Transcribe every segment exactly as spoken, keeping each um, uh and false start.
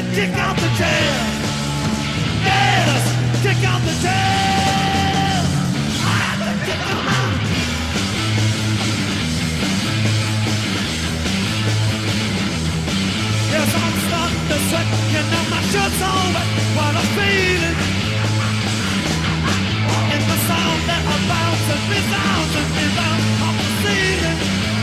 kick out the jam. Yes, kick out the jam. I have to kick them out. Yes, I'm starting to sweat, you know my shirt's all wet. What I'm feeling in the sound that I bounce and resounds and resounds off the ceiling.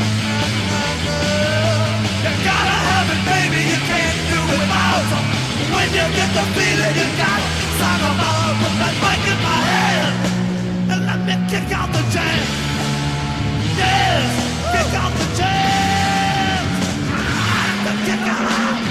You gotta have it, baby, you can't do it without. When you get the feeling, you got to song about with that mic in my hand. And let me kick out the jam. Yes, kick out the jam. I have to kick out.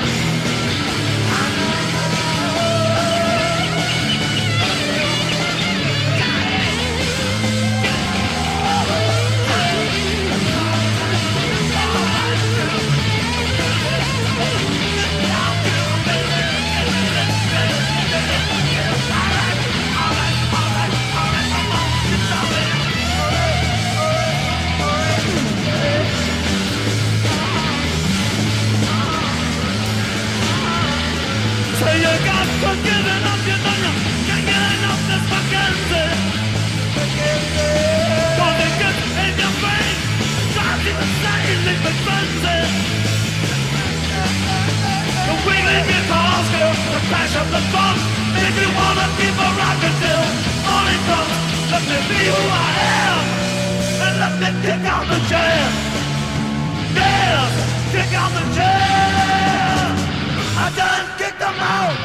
So you got to give it up, you know you can't get enough this fucking thing. Don't think it in your brain, drives you insane, leave it frenzy. The wiggling guitars go, the crash of the drums, make you wanna keep a rockin' till morning comes. Let me be who I am, and let me kick out the jam. Yeah, kick out the jam. I done kicked them out.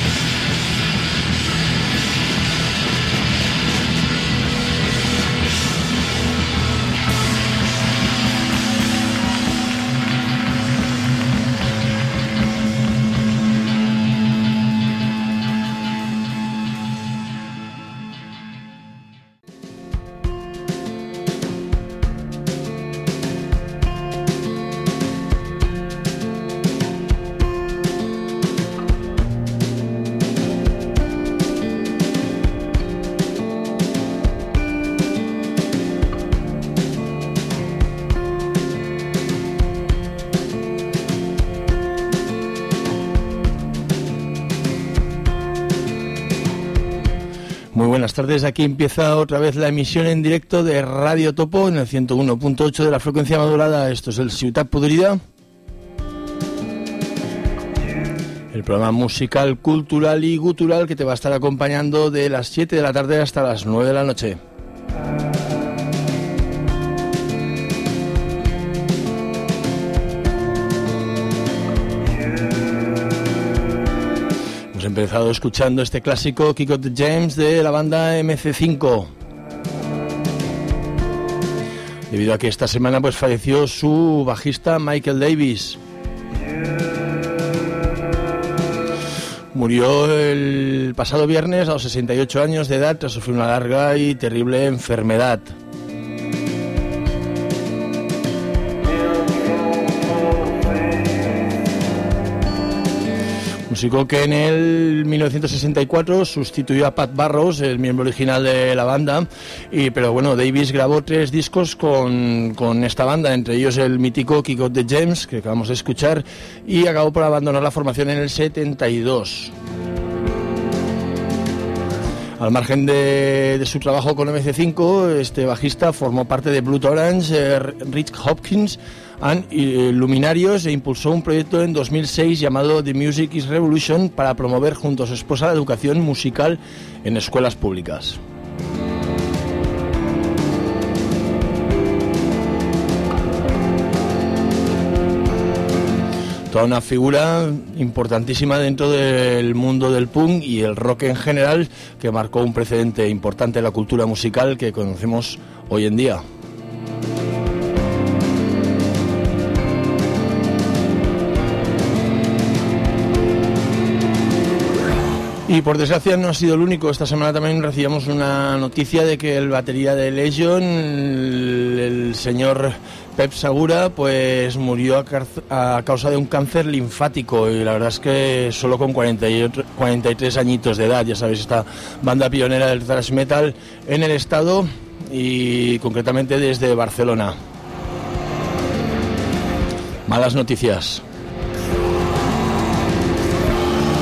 Buenas tardes, aquí empieza otra vez la emisión en directo de Radio Topo en el ciento uno punto ocho de la frecuencia modulada. Esto es el Ciutat Podrida, el programa musical, cultural y gutural que te va a estar acompañando de las siete de la tarde hasta las nueve de la noche. Hemos empezado escuchando este clásico Kick Out the Jams de la banda eme ce cinco. Debido a que esta semana pues falleció su bajista Michael Davis. Murió el pasado viernes a los sesenta y ocho años de edad tras sufrir una larga y terrible enfermedad. Músico que en el mil novecientos sesenta y cuatro sustituyó a Pat Barrows, el miembro original de la banda, y, pero bueno, Davis grabó tres discos con, con esta banda, entre ellos el mítico Kick Out the Jams, que acabamos de escuchar, y acabó por abandonar la formación en el setenta y dos. Al margen de, de su trabajo con eme ce cinco, este bajista formó parte de Blood Orange, eh, Rich Hopkins and eh, Luminarios, e impulsó un proyecto en dos mil seis llamado The Music is Revolution para promover junto a su esposa la educación musical en escuelas públicas. Toda una figura importantísima dentro del mundo del punk y el rock en general, que marcó un precedente importante en la cultura musical que conocemos hoy en día. Y por desgracia no ha sido el único. Esta semana también recibimos una noticia de que el batería de Legion, el, el señor Pep Segura, pues murió a, car- a causa de un cáncer linfático, y la verdad es que solo con cuarenta y tres añitos de edad. Ya sabéis, esta banda pionera del thrash metal en el estado y concretamente desde Barcelona. Malas noticias.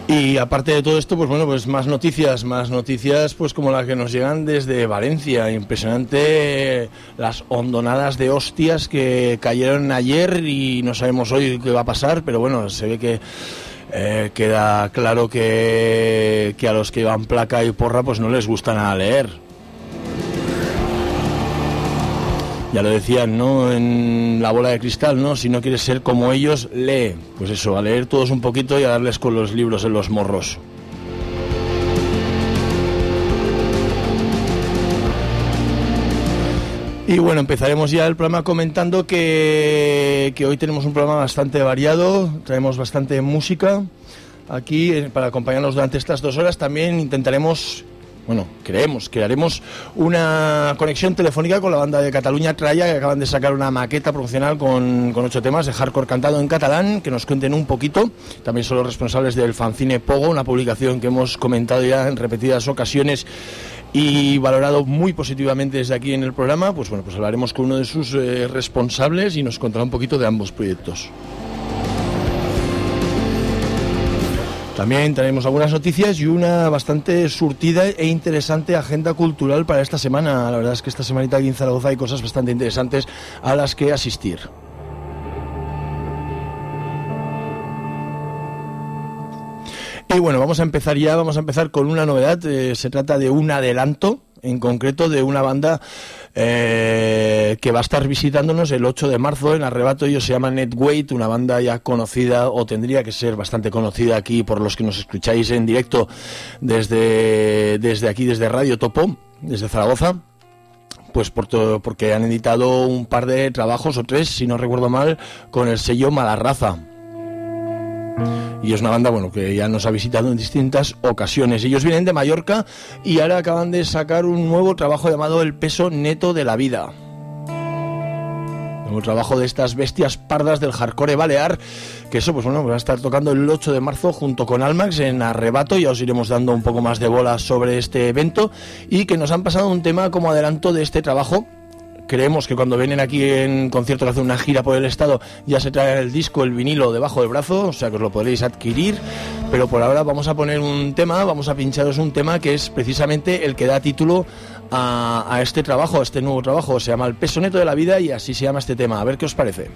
Y aparte de todo esto, pues bueno, pues más noticias, más noticias pues como las que nos llegan desde Valencia. Impresionante las hondonadas de hostias que cayeron ayer y no sabemos hoy qué va a pasar, pero bueno, se ve que eh, queda claro que, que a los que llevan placa y porra pues no les gusta nada leer. Ya lo decían, ¿no? En La bola de cristal, ¿no? Si no quieres ser como ellos, lee. Pues eso, a leer todos un poquito y a darles con los libros en los morros. Y bueno, empezaremos ya el programa comentando que, que hoy tenemos un programa bastante variado, traemos bastante música aquí para acompañarnos durante estas dos horas. También intentaremos... Bueno, creemos que haremos una conexión telefónica con la banda de Cataluña Tralla, que acaban de sacar una maqueta promocional con, con ocho temas de hardcore cantado en catalán, que nos cuenten un poquito. También son los responsables del fanzine Pogo, una publicación que hemos comentado ya en repetidas ocasiones y valorado muy positivamente desde aquí en el programa. Pues bueno, pues hablaremos con uno de sus eh, responsables y nos contará un poquito de ambos proyectos. También tenemos algunas noticias y una bastante surtida e interesante agenda cultural para esta semana. La verdad es que esta semanita aquí en Zaragoza hay cosas bastante interesantes a las que asistir. Y bueno, vamos a empezar ya, vamos a empezar con una novedad. Eh, se trata de un adelanto, en concreto de una banda eh, que va a estar visitándonos el ocho de marzo en Arrebato. Ellos se llaman Netweight, una banda ya conocida, o tendría que ser bastante conocida aquí por los que nos escucháis en directo desde, desde aquí, desde Radio Topo, desde Zaragoza. Pues por todo, porque han editado un par de trabajos, o tres, si no recuerdo mal, con el sello Malarraza. Y es una banda, bueno, que ya nos ha visitado en distintas ocasiones. Ellos vienen de Mallorca y ahora acaban de sacar un nuevo trabajo llamado El peso neto de la vida. Un trabajo de estas bestias pardas del hardcore balear, que eso, pues bueno, va a estar tocando el ocho de marzo junto con Almax en Arrebato. Ya os iremos dando un poco más de bola sobre este evento, y que nos han pasado un tema como adelanto de este trabajo. Creemos que cuando vienen aquí en concierto que hacen una gira por el estado ya se traen el disco, el vinilo debajo del brazo, o sea que os lo podréis adquirir, pero por ahora vamos a poner un tema, vamos a pincharos un tema que es precisamente el que da título a, a este trabajo, a este nuevo trabajo. Se llama El peso neto de la vida y así se llama este tema. A ver qué os parece.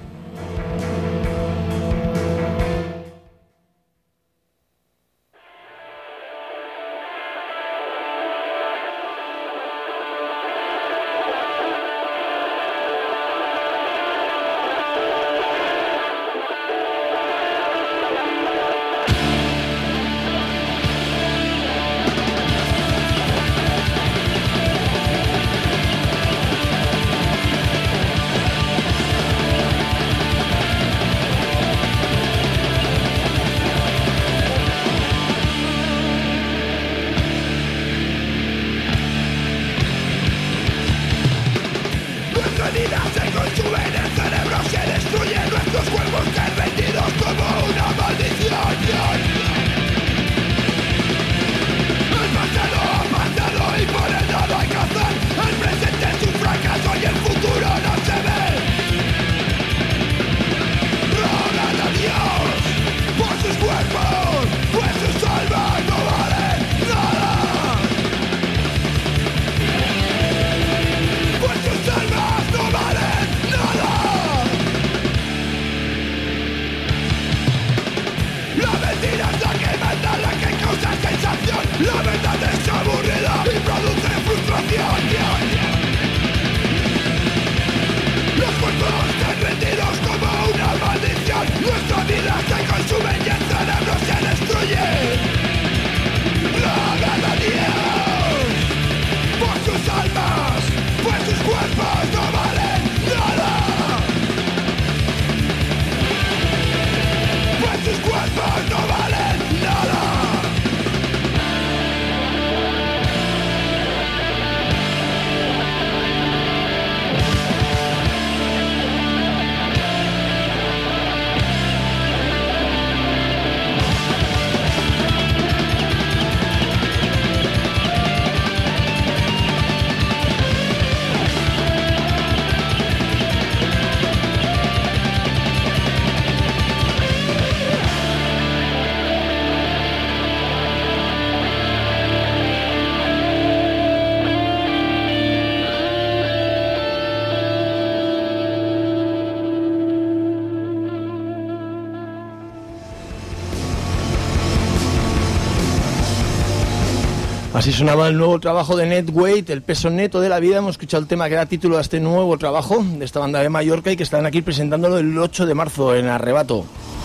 Así sonaba el nuevo trabajo de Net Weight, El peso neto de la vida. Hemos escuchado el tema que da título a este nuevo trabajo de esta banda de Mallorca y que están aquí presentándolo el ocho de marzo en Arrebato.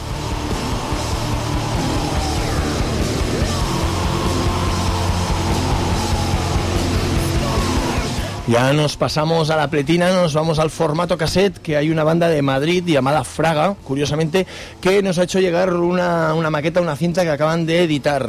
Ya nos pasamos a la pletina, nos vamos al formato cassette, que hay una banda de Madrid llamada Fraga, curiosamente, que nos ha hecho llegar una, una maqueta, una cinta que acaban de editar.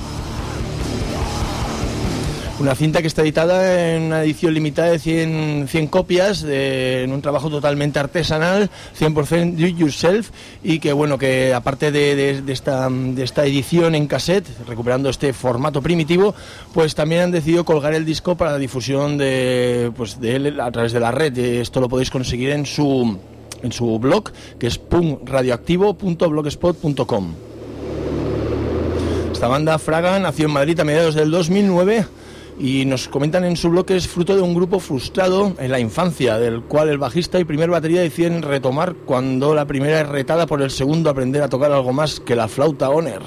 Una cinta que está editada en una edición limitada de cien, cien copias, de, en un trabajo totalmente artesanal, cien por ciento do it yourself, y que bueno, que aparte de, de, de, esta, de esta edición en cassette, recuperando este formato primitivo, pues también han decidido colgar el disco para la difusión de, pues de él a través de la red. Esto lo podéis conseguir en su, en su blog, que es punk radioactivo punto blogspot punto com. Esta banda Fraga nació en Madrid a mediados del dos mil nueve. Y nos comentan en su blog que es fruto de un grupo frustrado en la infancia, del cual el bajista y primer batería deciden retomar cuando la primera es retada por el segundo a aprender a tocar algo más que la flauta Honor.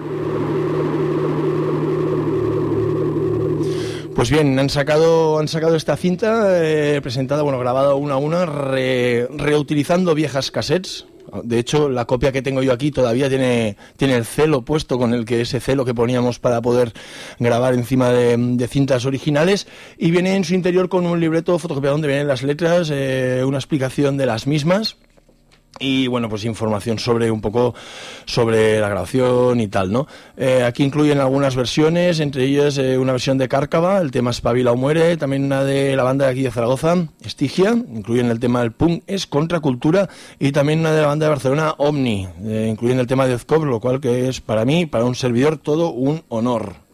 Pues bien, han sacado han sacado esta cinta eh, presentada, bueno, grabada una a una, re, reutilizando viejas cassettes. De hecho, la copia que tengo yo aquí todavía tiene, tiene el celo puesto, con el que ese celo que poníamos para poder grabar encima de, de cintas originales, y viene en su interior con un libreto fotocopiado donde vienen las letras, eh, una explicación de las mismas y bueno, pues información sobre un poco sobre la grabación y tal, ¿no? Eh, aquí incluyen algunas versiones, entre ellas eh, una versión de Cárcava, el tema Espabila o muere, también una de la banda de aquí de Zaragoza, Estigia, incluyen el tema El punk es contracultura, y también una de la banda de Barcelona, Omni, eh, incluyen el tema de Deathcore, lo cual que es para mí, para un servidor, todo un honor.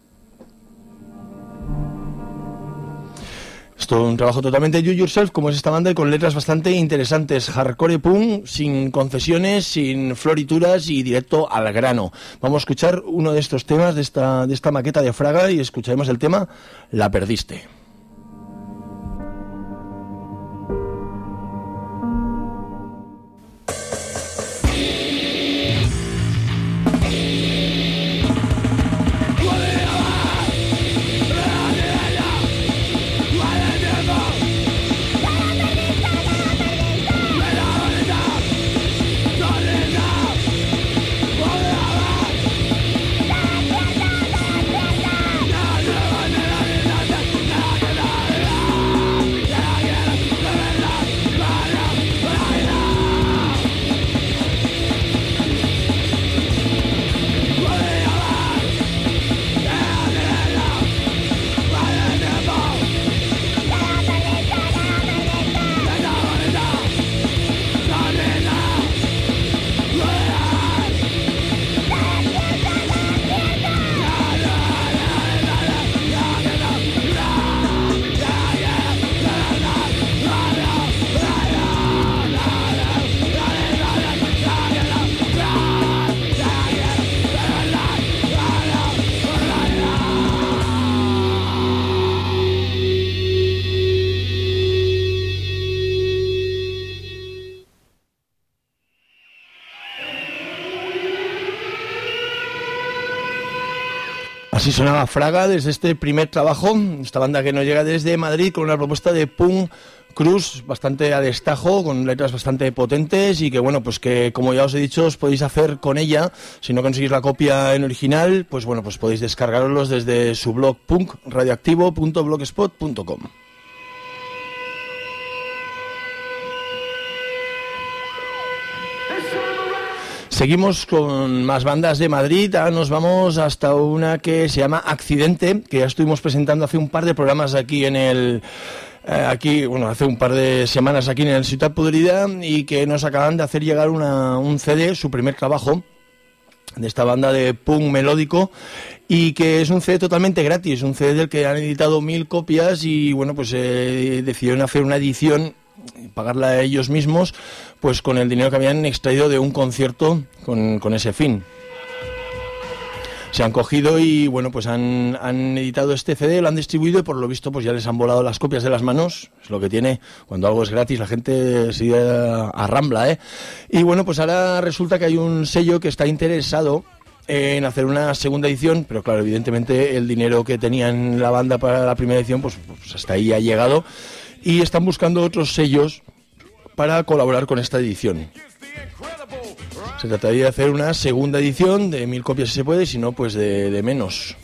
Esto es un trabajo totalmente do it yourself, como es esta banda, y con letras bastante interesantes. Hardcore punk, sin concesiones, sin florituras y directo al grano. Vamos a escuchar uno de estos temas de esta, de esta maqueta de Fraga, y escucharemos el tema La perdiste. Así sonaba Fraga desde este primer trabajo, esta banda que nos llega desde Madrid con una propuesta de punk cruz bastante a destajo, con letras bastante potentes, y que bueno, pues que como ya os he dicho, os podéis hacer con ella. Si no conseguís la copia en original, pues bueno, pues podéis descargarlos desde su blog punk radioactivo punto blogspot punto com. Seguimos con más bandas de Madrid. Ahora nos vamos hasta una que se llama Accidente, que ya estuvimos presentando hace un par de programas aquí en el... Eh, aquí, bueno, hace un par de semanas aquí en el Ciutat Podrida, y que nos acaban de hacer llegar una, un C D, su primer trabajo, de esta banda de punk melódico, y que es un C D totalmente gratis, un C D del que han editado mil copias, y bueno, pues eh, decidieron hacer una edición, pagarla a ellos mismos, pues con el dinero que habían extraído de un concierto con, con ese fin. Se han cogido y bueno, pues han, han editado este C D, lo han distribuido, y por lo visto pues ya les han volado las copias de las manos. Es lo que tiene cuando algo es gratis, la gente sigue a, a rambla, ¿eh? Y bueno, pues ahora resulta que hay un sello que está interesado en hacer una segunda edición, pero claro, evidentemente el dinero que tenían la banda para la primera edición, pues, pues hasta ahí ha llegado, y están buscando otros sellos para colaborar con esta edición. Se trataría de hacer una segunda edición de mil copias si se puede, si no, pues de, de menos.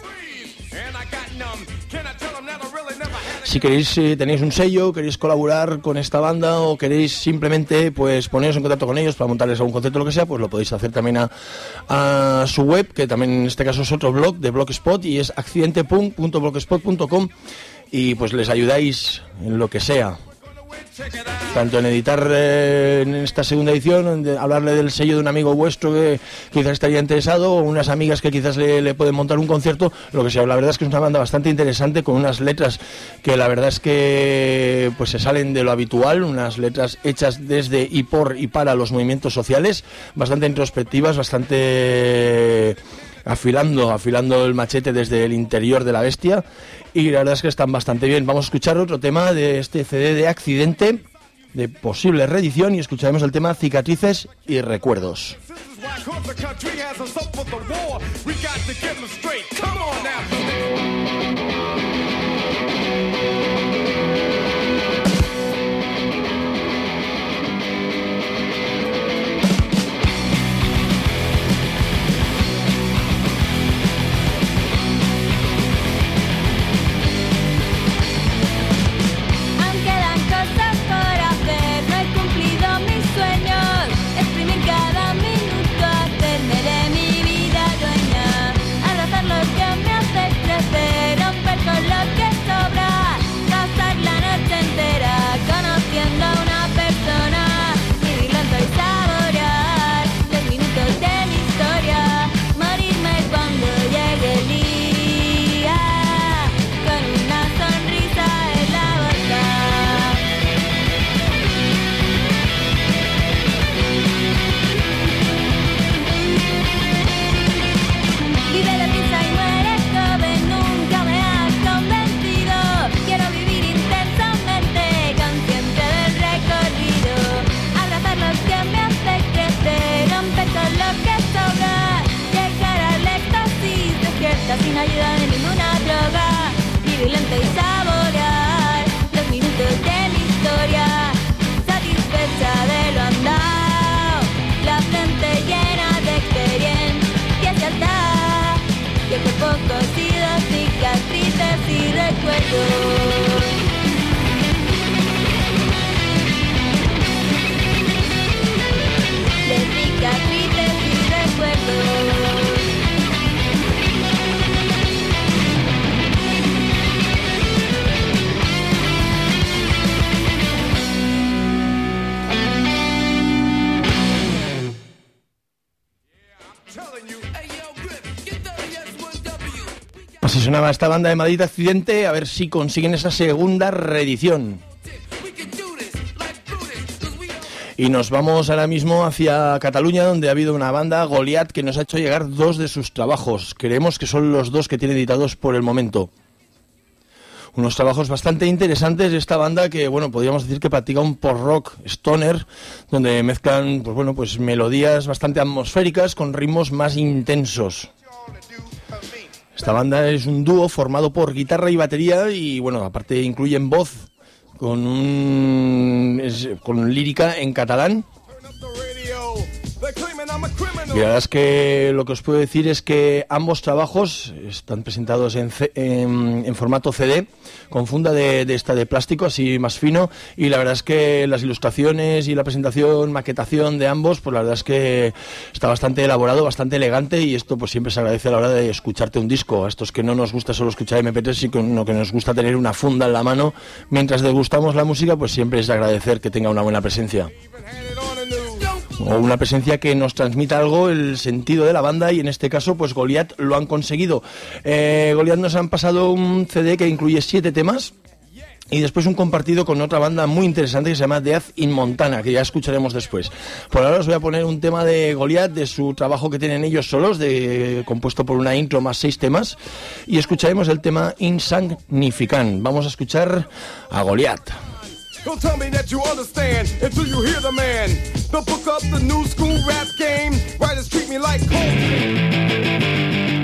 Si queréis, eh, tenéis un sello, queréis colaborar con esta banda o queréis simplemente pues poneros en contacto con ellos para montarles algún concepto o lo que sea, pues lo podéis hacer también a, a su web, que también en este caso es otro blog de Blogspot y es accidente punk punto blogspot punto com, y pues les ayudáis en lo que sea. Tanto en editar eh, en esta segunda edición, en hablarle del sello de un amigo vuestro que quizás estaría interesado, o unas amigas que quizás le, le pueden montar un concierto, lo que sea. La verdad es que es una banda bastante interesante, con unas letras que la verdad es que pues se salen de lo habitual, unas letras hechas desde y por y para los movimientos sociales, bastante introspectivas, bastante afilando, afilando el machete desde el interior de la bestia, y la verdad es que están bastante bien. Vamos a escuchar otro tema de este C D de Accidente, de posible reedición, y escucharemos el tema Cicatrices y Recuerdos. Sin ayuda de ninguna droga, vivir lento y saborear los minutos de mi historia, satisfecha de lo andado, la frente llena de experiencia y alta, y el cuerpo cosido, cicatrices y recuerdos. De cicatrices y recuerdos. Así sonaba esta banda de Madrid Accidente, a ver si consiguen esa segunda reedición. Y nos vamos ahora mismo hacia Cataluña, donde ha habido una banda, Goliat, que nos ha hecho llegar dos de sus trabajos. Creemos que son los dos que tiene editados por el momento. Unos trabajos bastante interesantes de esta banda que, bueno, podríamos decir que practica un post-rock stoner, donde mezclan, pues bueno, pues melodías bastante atmosféricas con ritmos más intensos. Esta banda es un dúo formado por guitarra y batería y, bueno, aparte incluyen voz con un es, con lírica en catalán. Y la verdad es que lo que os puedo decir es que ambos trabajos están presentados en, C, en, en formato C D, con funda de, de esta de plástico, así más fino, y la verdad es que las ilustraciones y la presentación, maquetación de ambos, pues la verdad es que está bastante elaborado, bastante elegante, y esto pues siempre se agradece a la hora de escucharte un disco. A estos que no nos gusta solo escuchar eme pe tres, sino que nos gusta tener una funda en la mano mientras degustamos la música, pues siempre es de agradecer que tenga una buena presencia. O una presencia que nos transmita algo, el sentido de la banda, y en este caso pues Goliat lo han conseguido. eh, Goliat nos han pasado un ce de que incluye siete temas y después un compartido con otra banda muy interesante que se llama Death in Montana, que ya escucharemos después. Por ahora os voy a poner un tema de Goliat, de su trabajo que tienen ellos solos, de, compuesto por una intro más seis temas, y escucharemos el tema Insignificant. Vamos a escuchar a Goliat. Don't tell me that you understand until you hear the man. Don't book up the new school rap game. Writers treat me like Coltrane.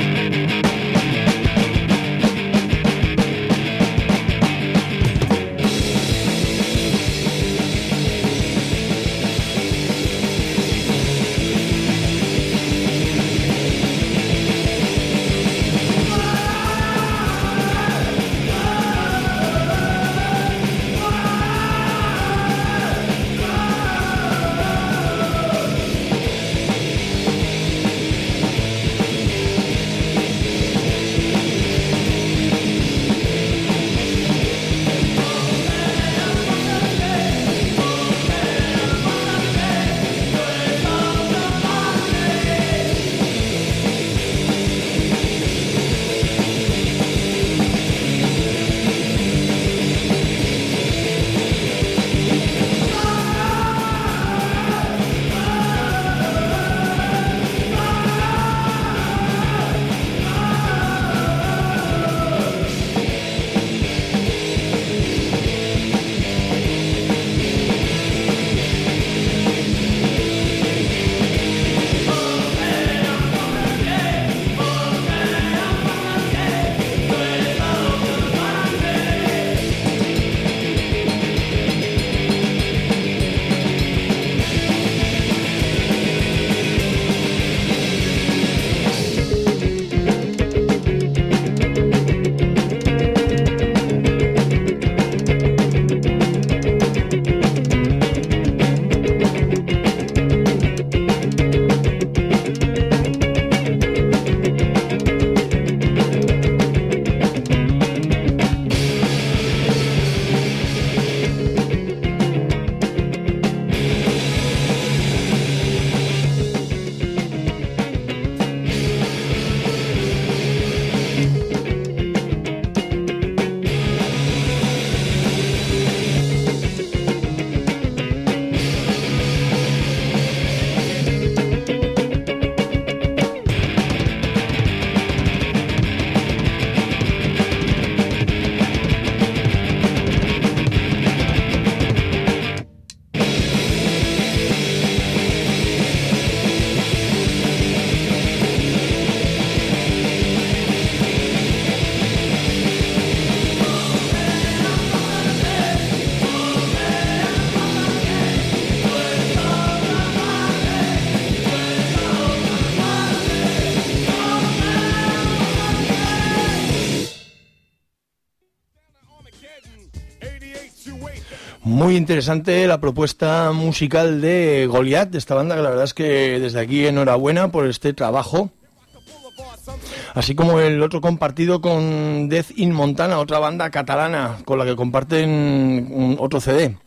Muy interesante la propuesta musical de Goliath, de esta banda, que la verdad es que desde aquí enhorabuena por este trabajo. Así como el otro compartido con Death in Montana, otra banda catalana con la que comparten un otro C D.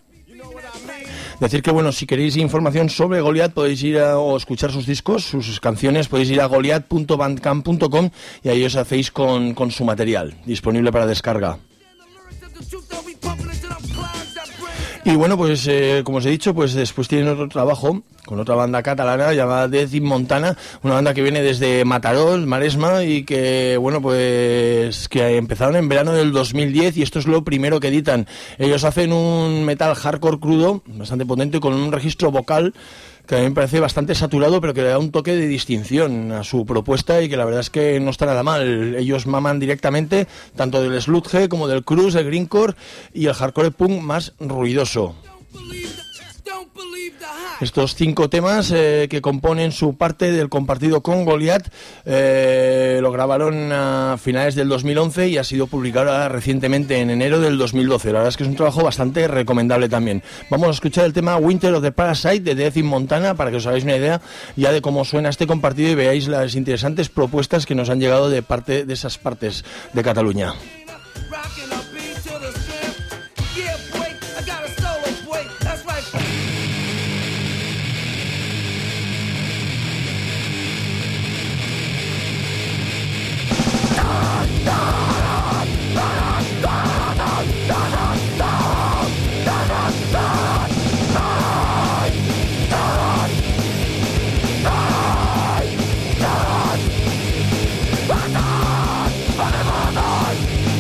Decir que, bueno, si queréis información sobre Goliath podéis ir a, o escuchar sus discos, sus canciones, podéis ir a goliath punto bandcamp punto com y ahí os hacéis con, con su material, disponible para descarga. Y bueno, pues eh, como os he dicho, pues después tienen otro trabajo con otra banda catalana llamada Death in Montana, una banda que viene desde Mataró, Maresma, y que, bueno, pues que empezaron en verano del dos mil diez y esto es lo primero que editan. Ellos hacen un metal hardcore crudo, bastante potente, con un registro vocal que a mí me parece bastante saturado, pero que le da un toque de distinción a su propuesta y que la verdad es que no está nada mal. Ellos maman directamente tanto del sludge como del crust, el greencore y el hardcore punk más ruidoso. Estos cinco temas eh, que componen su parte del compartido con Goliath eh, lo grabaron a finales del dos mil once y ha sido publicado recientemente en enero del dos mil doce. La verdad es que es un trabajo bastante recomendable también. Vamos a escuchar el tema Winter of the Parasite de Death in Montana para que os hagáis una idea ya de cómo suena este compartido y veáis las interesantes propuestas que nos han llegado de parte de esas partes de Cataluña. Bye.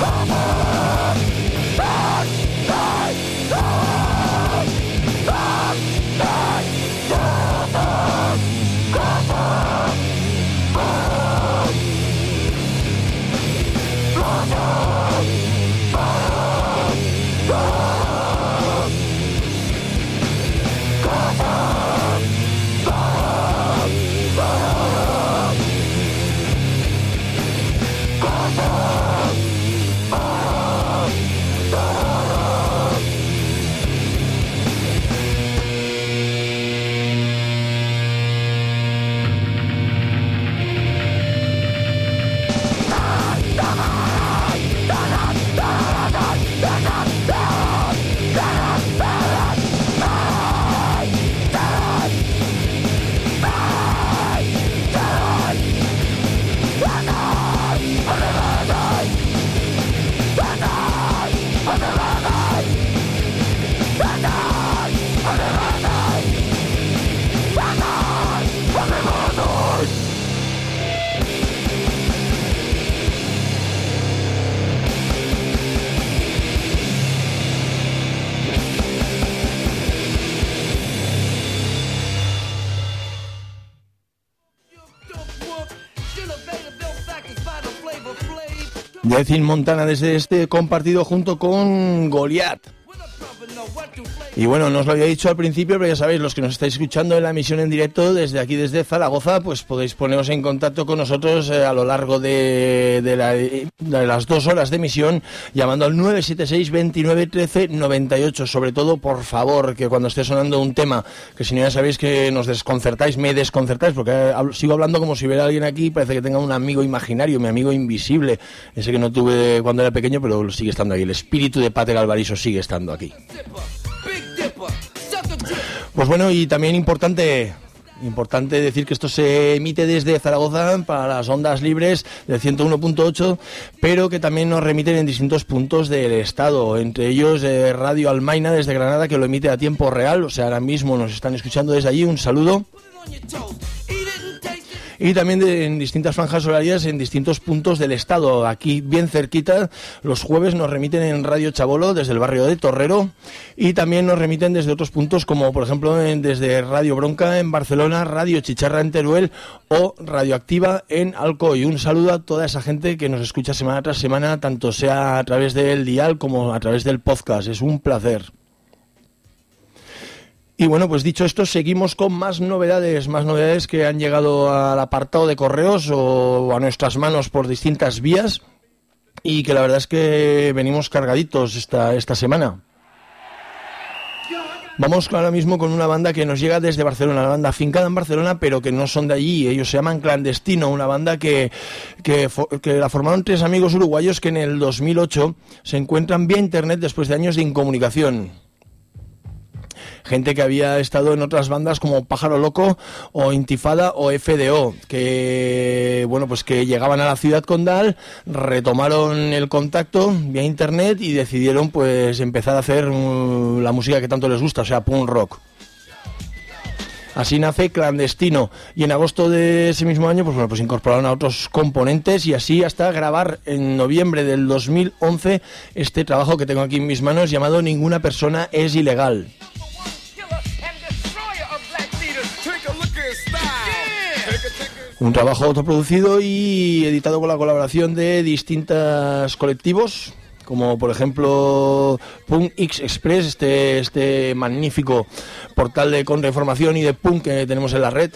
Decin Montana desde este compartido junto con Goliath. Y bueno, no os lo había dicho al principio, pero ya sabéis, los que nos estáis escuchando en la emisión en directo desde aquí, desde Zaragoza, pues podéis poneros en contacto con nosotros eh, a lo largo de, de, la, de las dos horas de emisión, llamando al nueve siete seis, veintinueve, trece, noventa y ocho. Sobre todo, por favor, que cuando esté sonando un tema, que si no ya sabéis que nos desconcertáis, me desconcertáis, porque hablo, sigo hablando como si hubiera alguien aquí, parece que tenga un amigo imaginario, mi amigo invisible, ese que no tuve cuando era pequeño, pero sigue estando aquí. El espíritu de Pater Alvariso sigue estando aquí. Pues bueno, y también importante importante decir que esto se emite desde Zaragoza para las ondas libres del ciento uno punto ocho, pero que también nos remiten en distintos puntos del estado, entre ellos eh, Radio Almaina desde Granada, que lo emite a tiempo real, o sea, ahora mismo nos están escuchando desde allí, un saludo. Y también de, en distintas franjas horarias en distintos puntos del estado. Aquí bien cerquita, los jueves nos remiten en Radio Chabolo desde el barrio de Torrero, y también nos remiten desde otros puntos como por ejemplo en, desde Radio Bronca en Barcelona, Radio Chicharra en Teruel o Radioactiva en Alcoy. Un saludo a toda esa gente que nos escucha semana tras semana, tanto sea a través del dial como a través del podcast. Es un placer. Y bueno, pues dicho esto, seguimos con más novedades, más novedades que han llegado al apartado de correos o a nuestras manos por distintas vías, y que la verdad es que venimos cargaditos esta, esta semana. Vamos ahora mismo con una banda que nos llega desde Barcelona, una banda afincada en Barcelona, pero que no son de allí. Ellos se llaman Clandestino, una banda que, que, que la formaron tres amigos uruguayos que en el dos mil ocho se encuentran vía internet después de años de incomunicación. Gente que había estado en otras bandas como Pájaro Loco o Intifada o F D O, que bueno, pues que llegaban a la ciudad condal, retomaron el contacto vía internet y decidieron pues empezar a hacer uh, la música que tanto les gusta, o sea, punk rock. Así nace Clandestino, y en agosto de ese mismo año pues bueno, pues incorporaron a otros componentes, y así hasta grabar en noviembre del dos mil once este trabajo que tengo aquí en mis manos llamado Ninguna persona es ilegal. Un trabajo autoproducido y editado con la colaboración de distintos colectivos, como por ejemplo Punk X Express, este, este magnífico portal de contrainformación y de punk que tenemos en la red.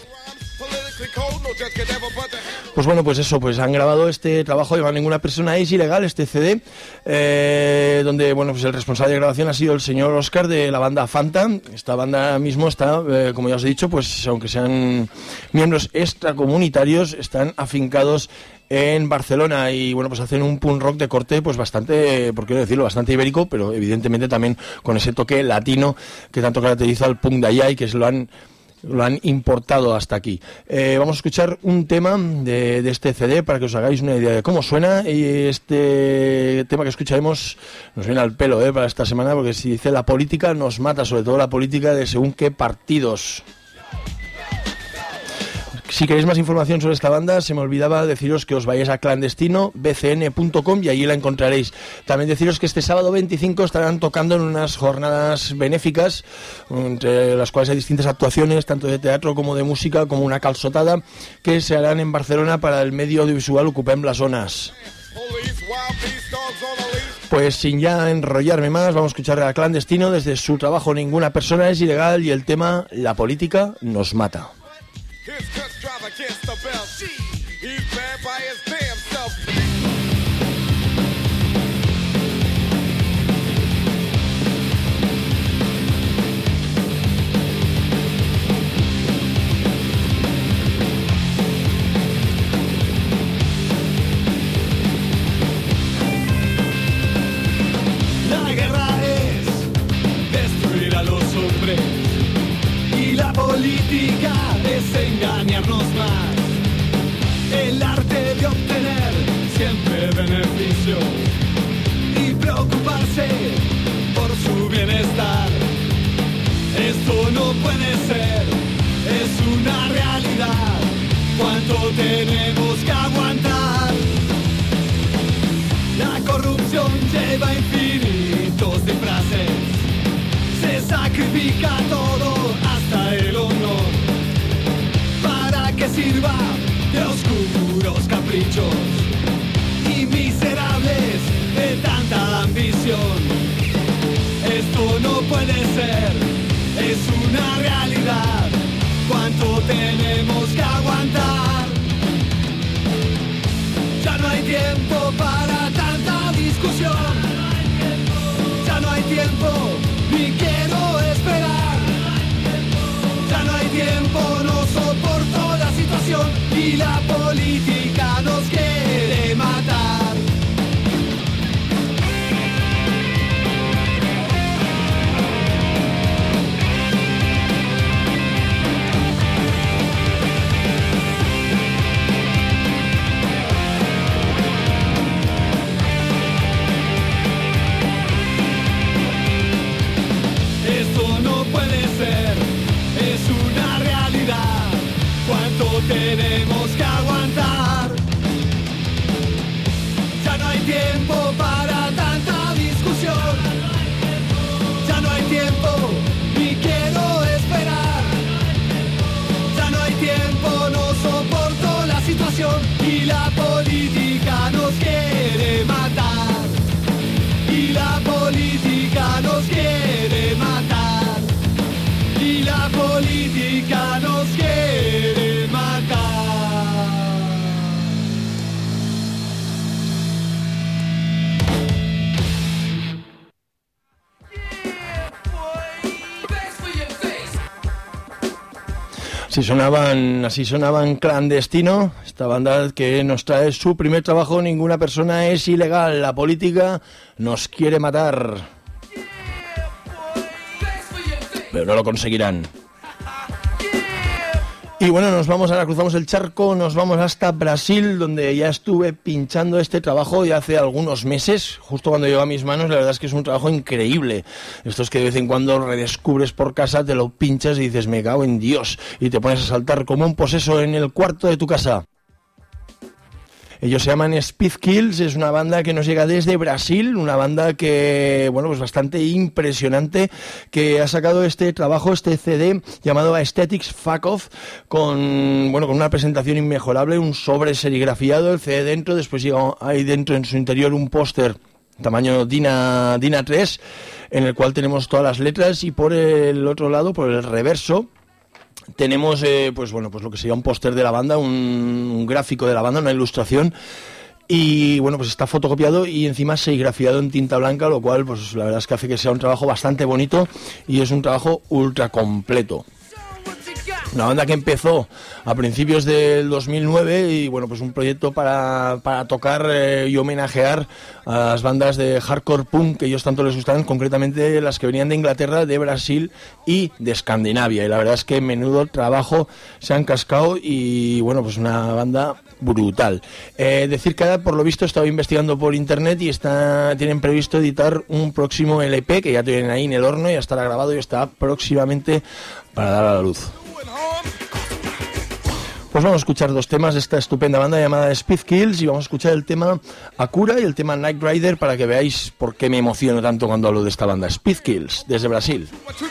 Pues bueno, pues eso, pues han grabado este trabajo llamado Ninguna persona es ilegal, este C D, eh, donde bueno, pues el responsable de grabación ha sido el señor Oscar de la banda Fanta. Esta banda mismo está, eh, como ya os he dicho, pues aunque sean miembros extracomunitarios, están afincados en Barcelona, y bueno, pues hacen un punk rock de corte pues bastante, por qué no decirlo, bastante ibérico, pero evidentemente también con ese toque latino que tanto caracteriza al punk de allá y que se lo han lo han importado hasta aquí. Eh, vamos a escuchar un tema de, de este C D para que os hagáis una idea de cómo suena, y este tema que escucharemos nos viene al pelo eh, para esta semana, porque si dice la política nos mata, sobre todo la política de según qué partidos. Si queréis más información sobre esta banda, se me olvidaba deciros que os vayáis a clandestino b c n punto com y allí la encontraréis. También deciros que este sábado veinticinco estarán tocando en unas jornadas benéficas, entre las cuales hay distintas actuaciones, tanto de teatro como de música, como una calçotada, que se harán en Barcelona para el medio audiovisual Ocupem las Zonas. Pues sin ya enrollarme más, vamos a escuchar a Clandestino desde su trabajo Ninguna persona es ilegal y el tema La política nos mata. La guerra es destruir a los hombres y la política es engañarnos más. El arte de obtener siempre beneficio y preocuparse por su bienestar. Esto no puede ser, es una realidad. ¿Cuánto tenemos que aguantar? La corrupción lleva infinitos disfraces, se sacrifica todo hasta el honor, para que sirva de oscuros caprichos y miserables de tanta ambición. Esto no puede ser, es una realidad. ¿Cuánto tenemos que aguantar? Ya no hay tiempo para tanta discusión, ya no hay tiempo, ni quiero esperar. Ya no hay tiempo, no soporto la situación y la política nos quiere matar. Tenemos que aguantar. Ya no hay tiempo para tanta discusión, ya no hay tiempo, ni quiero esperar. Ya no hay tiempo, no soporto la situación y la política nos quiere matar. Y la política nos quiere matar. Y la política nos quiere matar. Así sonaban, así sonaban Clandestino, esta banda que nos trae su primer trabajo, Ninguna persona es ilegal, la política nos quiere matar. Pero no lo conseguirán. Y bueno, nos vamos, ahora cruzamos el charco, nos vamos hasta Brasil, donde ya estuve pinchando este trabajo ya hace algunos meses, justo cuando llegó a mis manos. La verdad es que es un trabajo increíble. Esto es que de vez en cuando redescubres por casa, te lo pinchas y dices, me cago en Dios, y te pones a saltar como un poseso en el cuarto de tu casa. Ellos se llaman Speed Kills, es una banda que nos llega desde Brasil, una banda que, bueno, pues bastante impresionante, que ha sacado este trabajo, este C D llamado Aesthetics Fuck Off, con, bueno, con una presentación inmejorable, un sobre serigrafiado, el C D dentro, después llega ahí dentro en su interior un póster tamaño D I N A, D I N A tres, en el cual tenemos todas las letras, y por el otro lado, por el reverso, tenemos eh, pues bueno, pues lo que sería un póster de la banda, un, un gráfico de la banda, una ilustración, y bueno, pues está fotocopiado y encima serigrafiado en tinta blanca, lo cual pues la verdad es que hace que sea un trabajo bastante bonito y es un trabajo ultra completo. Una banda que empezó a principios del dos mil nueve y bueno, pues un proyecto para, para tocar eh, y homenajear a las bandas de hardcore punk que ellos tanto les gustaban, concretamente las que venían de Inglaterra, de Brasil y de Escandinavia. Y la verdad es que menudo trabajo se han cascado y bueno, pues una banda brutal. Eh, decir que ahora, por lo visto, he estado investigando por internet y está, tienen previsto editar un próximo L P que ya tienen ahí en el horno, ya estará grabado y está próximamente para dar a la luz. Pues vamos a escuchar dos temas de esta estupenda banda llamada Speed Kills, y vamos a escuchar el tema Akura y el tema Night Rider para que veáis por qué me emociono tanto cuando hablo de esta banda. Speed Kills, desde Brasil.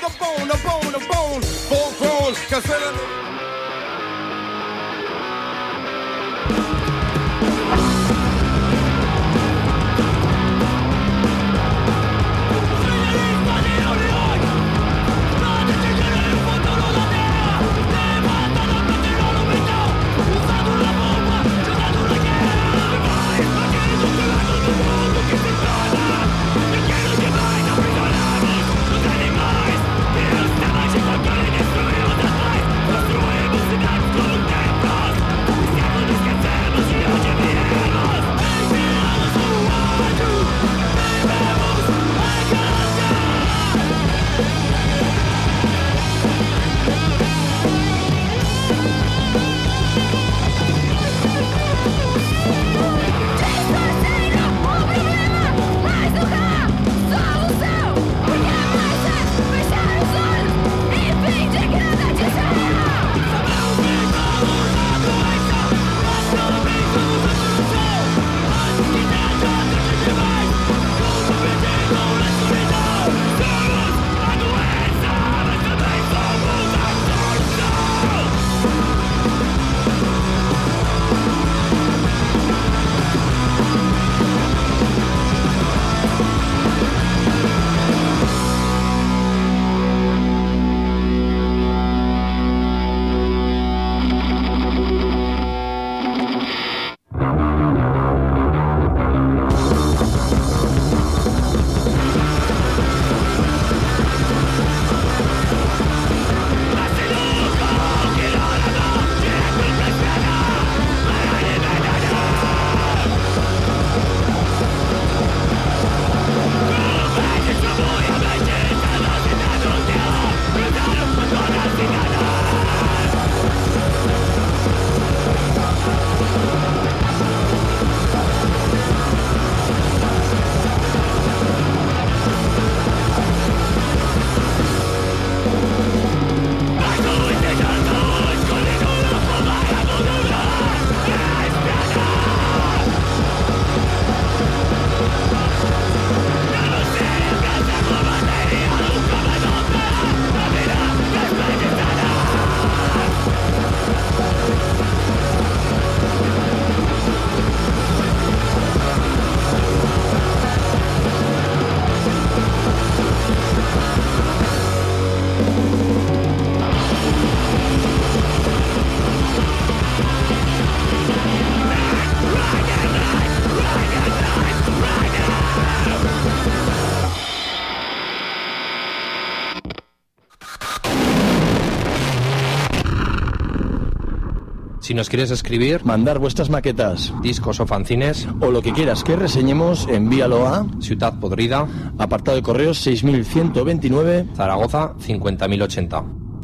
Si nos quieres escribir, mandar vuestras maquetas, discos o fanzines, o lo que quieras que reseñemos, envíalo a Ciudad Podrida, apartado de correos seis mil ciento veintinueve, Zaragoza cincuenta mil ochenta.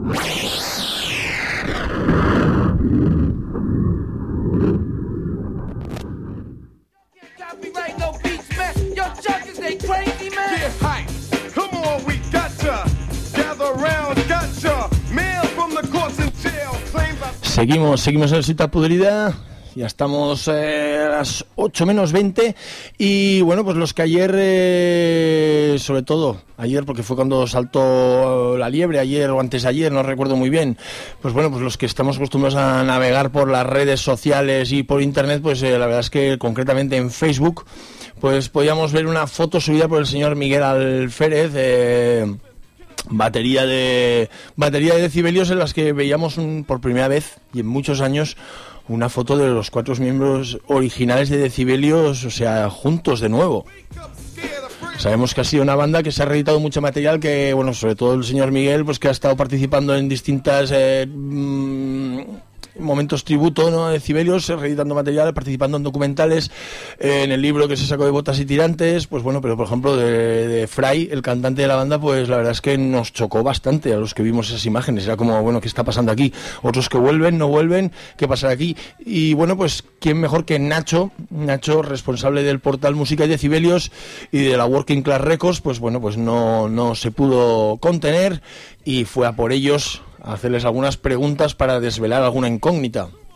Seguimos, seguimos en la Ciudad Podrida. Ya estamos eh, a las ocho menos veinte. Y bueno, pues los que ayer, eh, sobre todo ayer, porque fue cuando saltó la liebre, ayer o antes de ayer, no recuerdo muy bien. Pues bueno, pues los que estamos acostumbrados a navegar por las redes sociales y por internet, pues eh, la verdad es que concretamente en Facebook, pues podíamos ver una foto subida por el señor Miguel Alférez. Eh, Batería de batería de decibelios, en las que veíamos un, por primera vez y en muchos años, una foto de los cuatro miembros originales de Decibelios, o sea, juntos de nuevo. Sabemos que ha sido una banda que se ha reeditado mucho material, que, bueno, sobre todo el señor Miguel, pues que ha estado participando en distintas eh, mmm, momentos tributo, ¿no?, de Decibelios, reeditando material, participando en documentales, eh, en el libro que se sacó de Botas y Tirantes, pues bueno, pero por ejemplo de, de Fray, el cantante de la banda, pues la verdad es que nos chocó bastante a los que vimos esas imágenes. Era como, bueno, ¿qué está pasando aquí? Otros que vuelven, no vuelven, ¿qué pasará aquí? Y bueno, pues quién mejor que Nacho, Nacho, responsable del portal Música y Decibelios y de la Working Class Records, pues bueno, pues no, no se pudo contener y fue a por ellos a hacerles algunas preguntas para desvelar alguna incógnita.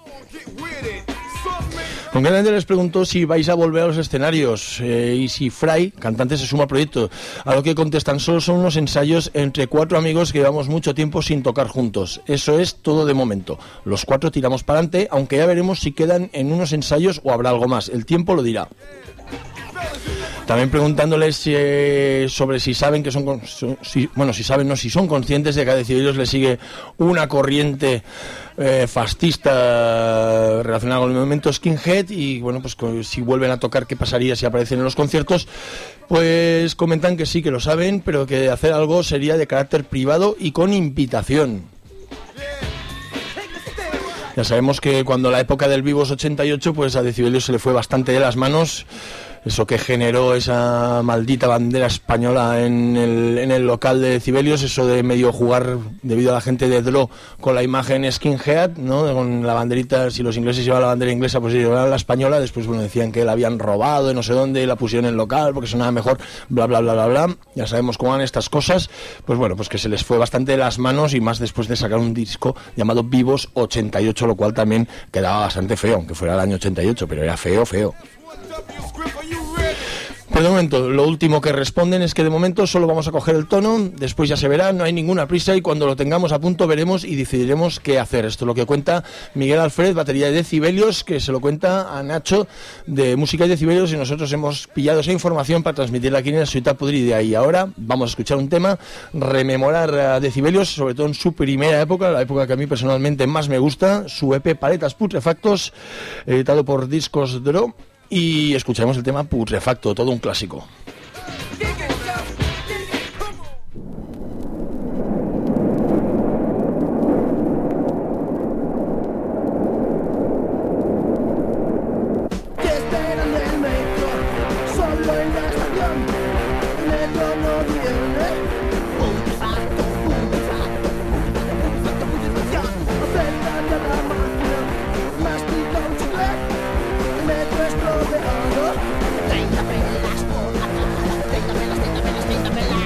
Concretamente les preguntó si vais a volver a los escenarios eh, y si Fray, cantante, se suma al proyecto. A lo que contestan: solo son unos ensayos entre cuatro amigos que llevamos mucho tiempo sin tocar juntos. Eso es todo de momento. Los cuatro tiramos para adelante, aunque ya veremos si quedan en unos ensayos o habrá algo más. El tiempo lo dirá. También preguntándoles eh, sobre si saben que son, si, bueno, si saben, no, si son conscientes de que a Decibelios le sigue una corriente eh, fascista relacionada con el movimiento skinhead y, bueno, pues si vuelven a tocar, ¿qué pasaría si aparecen en los conciertos? Pues comentan que sí, que lo saben, pero que hacer algo sería de carácter privado y con invitación. Ya sabemos que cuando la época del Vivos ochenta y ocho, pues a Decibelios se le fue bastante de las manos. Eso que generó esa maldita bandera española en el, en el local de Decibelios, eso de medio jugar debido a la gente de Dro con la imagen skinhead, ¿no? Con la banderita, si los ingleses llevaban la bandera inglesa, pues llevaban la española. Después, bueno, decían que la habían robado de no sé dónde y la pusieron en el local porque sonaba mejor, bla, bla, bla, bla, bla. Ya sabemos cómo van estas cosas. Pues bueno, pues que se les fue bastante de las manos y más después de sacar un disco llamado Vivos ochenta y ocho, lo cual también quedaba bastante feo, aunque fuera el año ochenta y ocho, pero era feo, feo. Por el momento, lo último que responden es que de momento solo vamos a coger el tono, después ya se verá, no hay ninguna prisa y cuando lo tengamos a punto veremos y decidiremos qué hacer. Esto es lo que cuenta Miguel Alfred, batería de Decibelios, que se lo cuenta a Nacho de Música y Decibelios, y nosotros hemos pillado esa información para transmitirla aquí en el Ciutat Podrida. Y ahora vamos a escuchar un tema, rememorar a Decibelios, sobre todo en su primera época, la época que a mí personalmente más me gusta, su E P Paletas Putrefactos, editado por Discos Dro. Y escucharemos el tema Putrefacto, todo un clásico. Te esperan en el metro, solo en la estación. El metro no viene. Putrefacto, putrefacto, putrefacto, putrefacción. Acercan a la máquina, mastica un chicle. El metro es rodeado. treinta pelas por la cara, treinta pelas, treinta pelas, treinta pelas.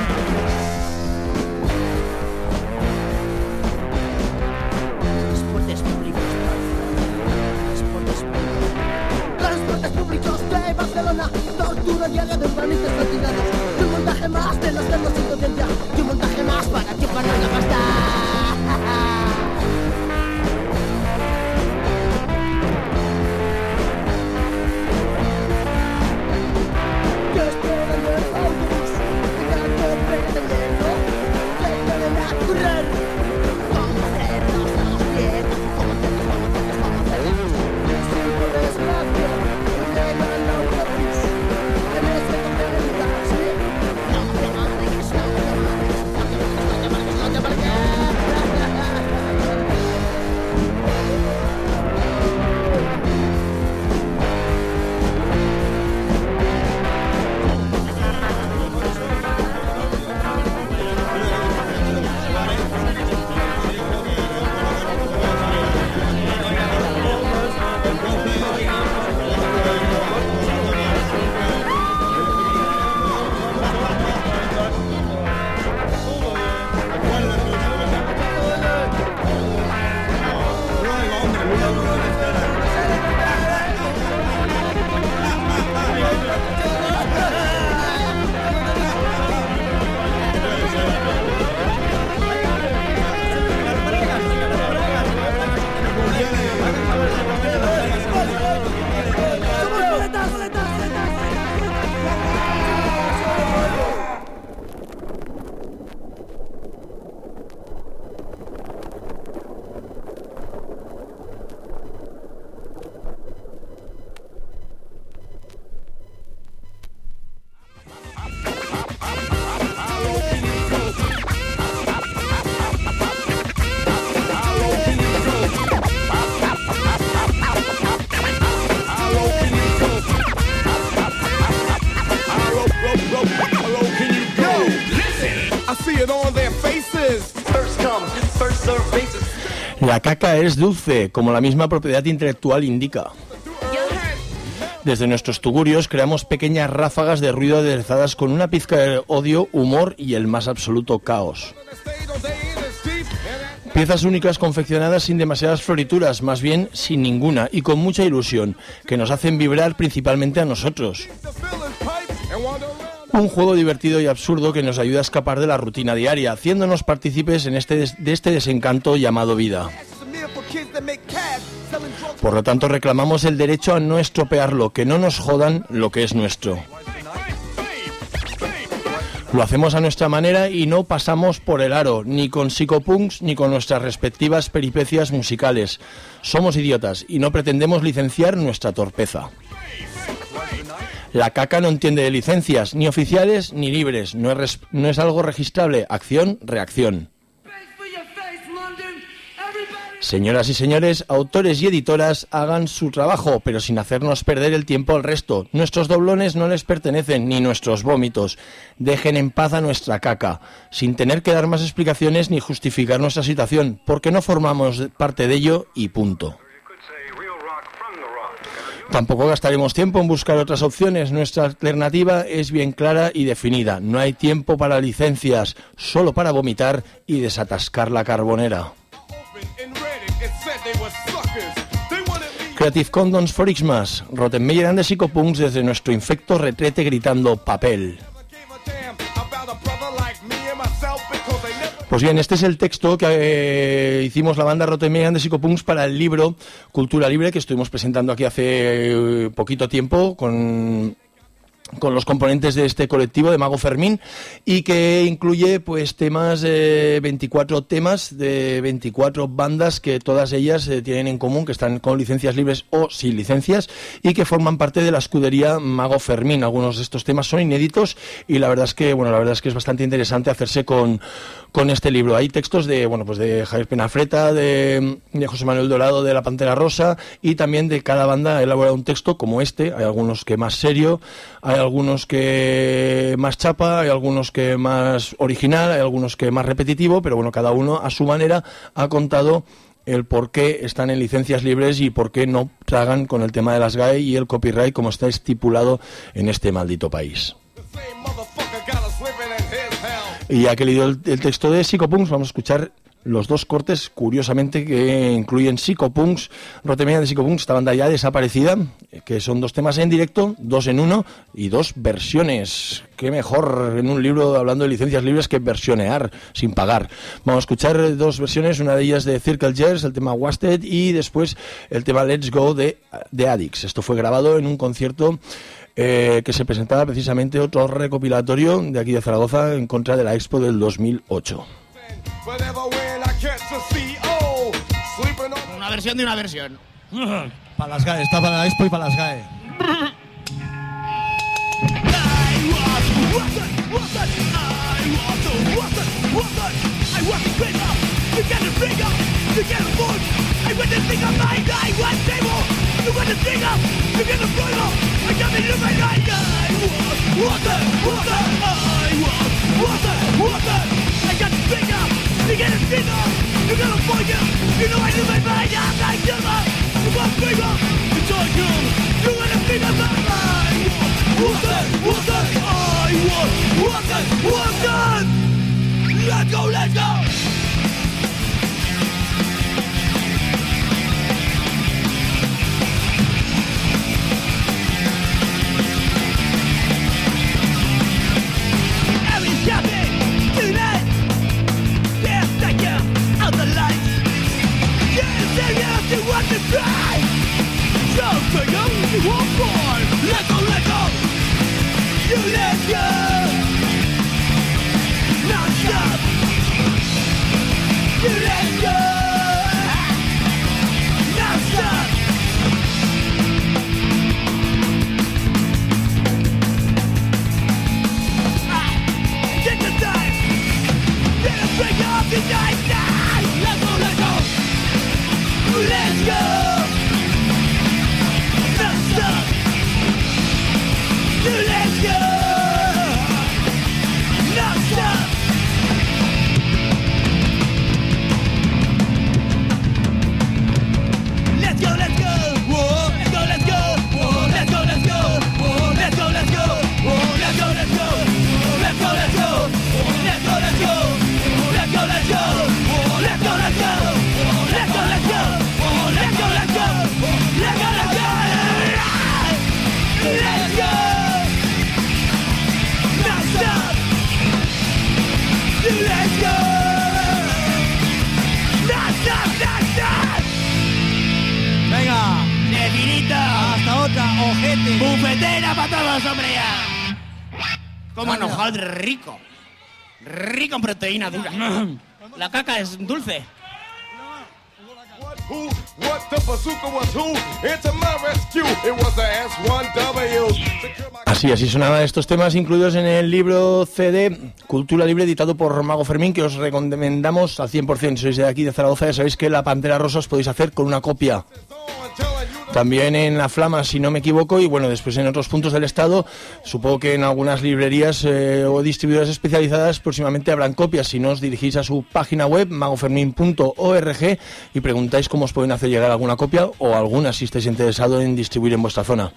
Transportes públicos, transportes públicos. Transportes públicos de Barcelona, tortura diaria de urbanistas fatigados. Y un montaje más de los cerdos sin conciencia. Y un montaje más para chuparnos la pasta. Te esperan en el autobús, llegando pretendiendo que vienen a correr. Como cerdos los vientos, como cerdos, como cerdos, como cerdos. Sin por desgracia, no llegan al autobús. En ese papel del taxi, no te marques, no te marques, no te marques, no te marques, no te marques. La caca es dulce, como la misma propiedad intelectual indica. Desde nuestros tugurios creamos pequeñas ráfagas de ruido aderezadas con una pizca de odio, humor y el más absoluto caos. Piezas únicas confeccionadas sin demasiadas florituras, más bien sin ninguna, y con mucha ilusión, que nos hacen vibrar principalmente a nosotros. Un juego divertido y absurdo que nos ayuda a escapar de la rutina diaria, haciéndonos partícipes en este des- de este desencanto llamado vida. Por lo tanto, reclamamos el derecho a no estropearlo, que no nos jodan lo que es nuestro. Lo hacemos a nuestra manera y no pasamos por el aro, ni con psicopunks ni con nuestras respectivas peripecias musicales. Somos idiotas y no pretendemos licenciar nuestra torpeza. La caca no entiende de licencias, ni oficiales ni libres. No es, res- no es algo registrable. Acción, reacción. Señoras y señores, autores y editoras, hagan su trabajo, pero sin hacernos perder el tiempo al resto. Nuestros doblones no les pertenecen, ni nuestros vómitos. Dejen en paz a nuestra caca, sin tener que dar más explicaciones ni justificar nuestra situación, porque no formamos parte de ello y punto. Tampoco gastaremos tiempo en buscar otras opciones. Nuestra alternativa es bien clara y definida. No hay tiempo para licencias, solo para vomitar y desatascar la carbonera. Creative Commons for Xmas, Rottenmeier and the Psychopunks desde nuestro infecto retrete gritando papel. Pues bien, este es el texto que eh, hicimos la banda Rottenmeier and the Psychopunks para el libro Cultura Libre, que estuvimos presentando aquí hace eh, poquito tiempo con... con los componentes de este colectivo de Mago Fermín, y que incluye pues temas, eh, veinticuatro temas de veinticuatro bandas que todas ellas eh, tienen en común que están con licencias libres o sin licencias y que forman parte de la escudería Mago Fermín. Algunos de estos temas son inéditos y la verdad es que bueno la verdad es que es bastante interesante hacerse con con este libro. Hay textos de bueno pues de Javier Penafreta, de, de José Manuel Dorado, de La Pantera Rosa, y también de cada banda ha elaborado un texto como este. Hay algunos que más serio, hay algunos que más chapa, hay algunos que más original, hay algunos que más repetitivo, pero bueno, cada uno a su manera ha contado el por qué están en licencias libres y por qué no tragan con el tema de las G A E y el copyright como está estipulado en este maldito país. Y ya que he leído el, el texto de Psychopunks, vamos a escuchar los dos cortes, curiosamente, que incluyen Psychopunks, Rottenmeier de Psychopunks, esta banda ya desaparecida, que son dos temas en directo, dos en uno y dos versiones. Qué mejor en un libro hablando de licencias libres que versionear sin pagar. Vamos a escuchar dos versiones, una de ellas de Circle Jerks, el tema Wasted, y después el tema Let's Go de The Addicts. Esto fue grabado en un concierto eh, que se presentaba precisamente otro recopilatorio de aquí de Zaragoza en contra de la Expo del dos mil ocho. Una versión de una versión. Para las G A E, está para la Expo y para las G A E. Let's go, let's go! Everything's happening tonight. Can't take you out the lights. Can't say yes to what to try. Just take up you want more. Let go, let go. You let go. Non-stop. You let go. Non-stop. Take the time. Get a break off the night night. Let go, let go. Let's go. Non-stop. You let's go. Let's go. ¡Das, das, das, das! Venga, ¡Definito! hasta otra, ojete. ¡Bufetera para todos, hombre! Ya! ¡Cómo no, joder, rico! Rico en proteína dura. La caca es dulce. What, who, what the bazooka was who? Into my rescue, it was the S one W. Secure my- Así, así sonaban estos temas incluidos en el libro C D Cultura Libre, editado por Mago Fermín, que os recomendamos al cien por ciento. Si sois de aquí de Zaragoza, ya sabéis que la Pantera Rosa os podéis hacer con una copia. También en La Flama, si no me equivoco, y bueno, después en otros puntos del estado, supongo que en algunas librerías eh, o distribuidoras especializadas próximamente habrán copias. Si no, os dirigís a su página web, magofermin punto org, y preguntáis cómo os pueden hacer llegar alguna copia o alguna si estáis interesados en distribuir en vuestra zona.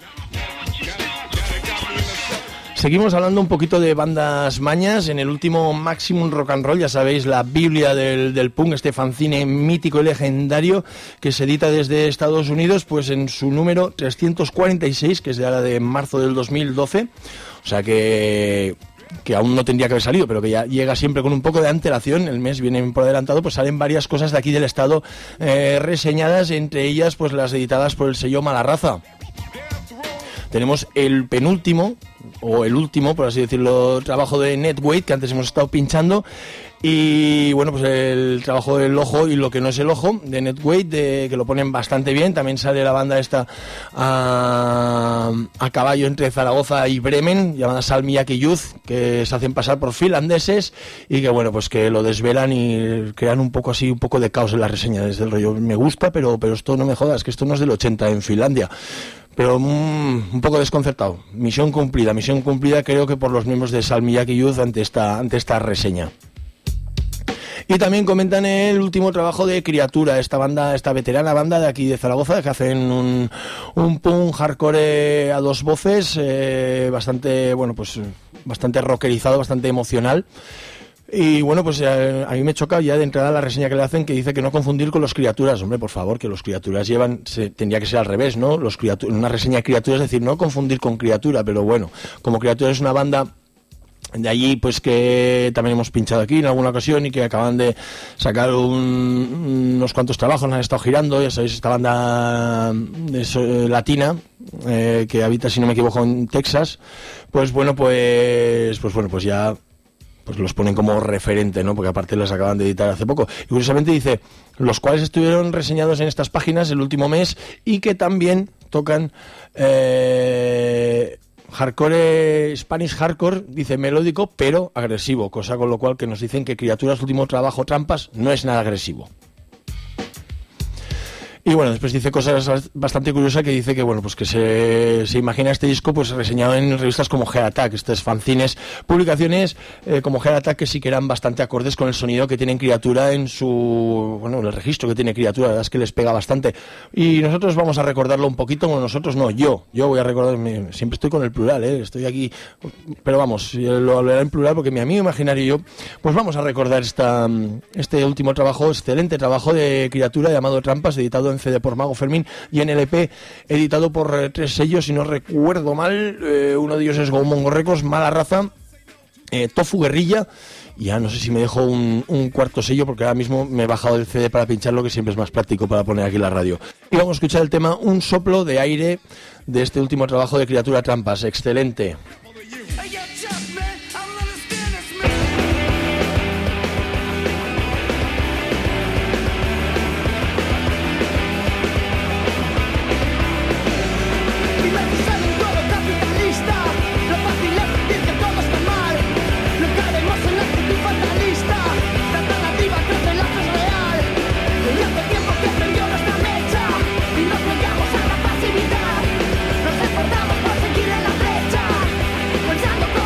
Seguimos hablando un poquito de bandas mañas. En el último Maximum Rock and Roll, ya sabéis, la biblia del, del punk, este fanzine mítico y legendario que se edita desde Estados Unidos, pues en su número trescientos cuarenta y seis, que es de ahora de marzo del dos mil doce, o sea que... que aún no tendría que haber salido, pero que ya llega siempre con un poco de antelación, el mes viene por adelantado, pues salen varias cosas de aquí del estado eh, reseñadas, entre ellas pues las editadas por el sello Mala Raza. Tenemos el penúltimo, o el último, por así decirlo, trabajo de Netweight, que antes hemos estado pinchando, y bueno, pues el trabajo del ojo y lo que no es el ojo, de Netweight, de, que lo ponen bastante bien. También sale la banda esta a, a caballo entre Zaragoza y Bremen, llamada Salmiakki Youth, que se hacen pasar por finlandeses, y que bueno, pues que lo desvelan y crean un poco así, un poco de caos en la reseña, desde el rollo, me gusta, pero, pero esto no me jodas, que esto no es del ochenta en Finlandia. Pero mm, un poco desconcertado. Misión cumplida, misión cumplida creo que por los miembros de Salmiakki Youth ante esta, ante esta reseña. Y también comentan el último trabajo de Criatura, esta banda, esta veterana banda de aquí de Zaragoza, que hacen un, un punk hardcore a dos voces, eh, bastante, bueno, pues bastante rockerizado, bastante emocional. Y bueno, pues eh, a mí me choca ya de entrada la reseña que le hacen, que dice que no confundir con los Criaturas. Hombre, por favor, que los Criaturas llevan, se, tendría que ser al revés, ¿no? Los criaturas, una reseña de Criaturas, es decir, no confundir con Criatura, pero bueno, como Criatura es una banda de allí, pues que también hemos pinchado aquí en alguna ocasión y que acaban de sacar un, unos cuantos trabajos, han estado girando, ya sabéis, esta banda de, so, latina eh, que habita, si no me equivoco, en Texas. Pues bueno, pues pues bueno, pues ya pues los ponen como referente, ¿no? Porque aparte las acaban de editar hace poco. Y curiosamente dice, los cuales estuvieron reseñados en estas páginas el último mes y que también tocan eh, hardcore, Spanish hardcore, dice melódico, pero agresivo, cosa con lo cual que nos dicen que Criaturas, último trabajo, Trampas, no es nada agresivo. Y bueno, después dice cosas bastante curiosas, que dice que bueno, pues que se, se imagina este disco pues reseñado en revistas como Heart Attack, estas fanzines, publicaciones eh, como Heart Attack, que sí que eran bastante acordes con el sonido que tienen Criatura en su, bueno, el registro que tiene Criatura, la verdad es que les pega bastante. Y nosotros vamos a recordarlo un poquito, bueno, nosotros no, yo, yo voy a recordar, siempre estoy con el plural, ¿eh? Estoy aquí, pero vamos, lo hablaré en plural porque mi amigo imaginario y yo, pues vamos a recordar esta, este último trabajo, excelente trabajo de Criatura llamado Trampas, editado en C D por Mago Fermín y en L P editado por eh, tres sellos, si no recuerdo mal, eh, uno de ellos es Gomongo Records, Mala Raza, eh, Tofu Guerrilla, y ya no sé si me dejo un, un cuarto sello porque ahora mismo me he bajado el C D para pincharlo, que siempre es más práctico para poner aquí la radio. Y vamos a escuchar el tema Un soplo de aire de este último trabajo de Criatura Trampas, excelente. Nos esforzamos por seguir en la brecha, pensando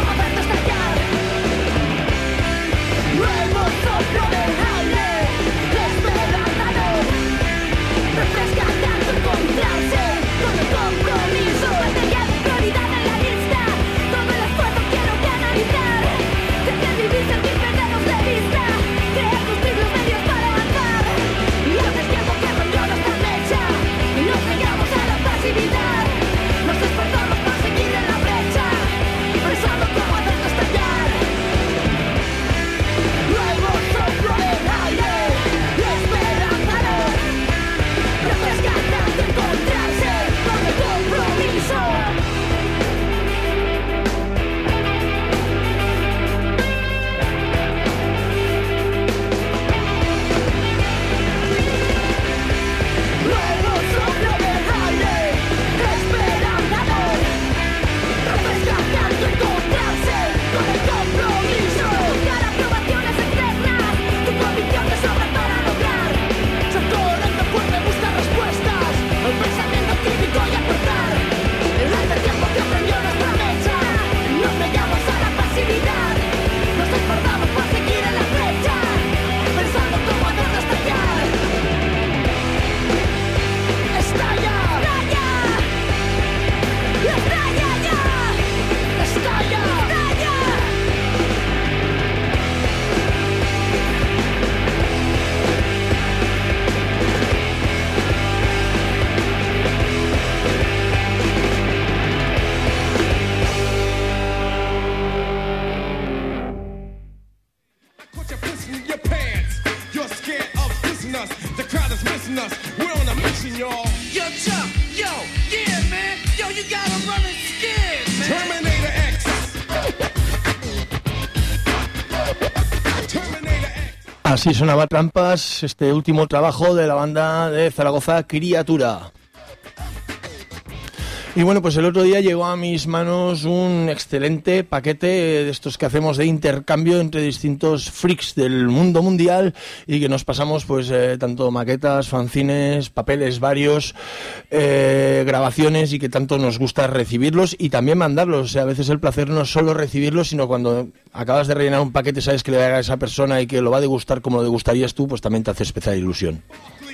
machine, y'all. Yo, Chuck, yo, yeah, man. Yo, you gotta run it scared, man. Terminator X. Terminator X. Así sonaba Trampas, este último trabajo de la banda de Zaragoza, Criatura. Y bueno, pues el otro día llegó a mis manos un excelente paquete de estos que hacemos de intercambio entre distintos freaks del mundo mundial y que nos pasamos pues eh, tanto maquetas, fanzines, papeles varios, eh, grabaciones y que tanto nos gusta recibirlos y también mandarlos. O sea, a veces el placer no es solo recibirlos, sino cuando acabas de rellenar un paquete, sabes que le va a esa persona y que lo va a degustar como lo degustarías tú, pues también te hace especial ilusión.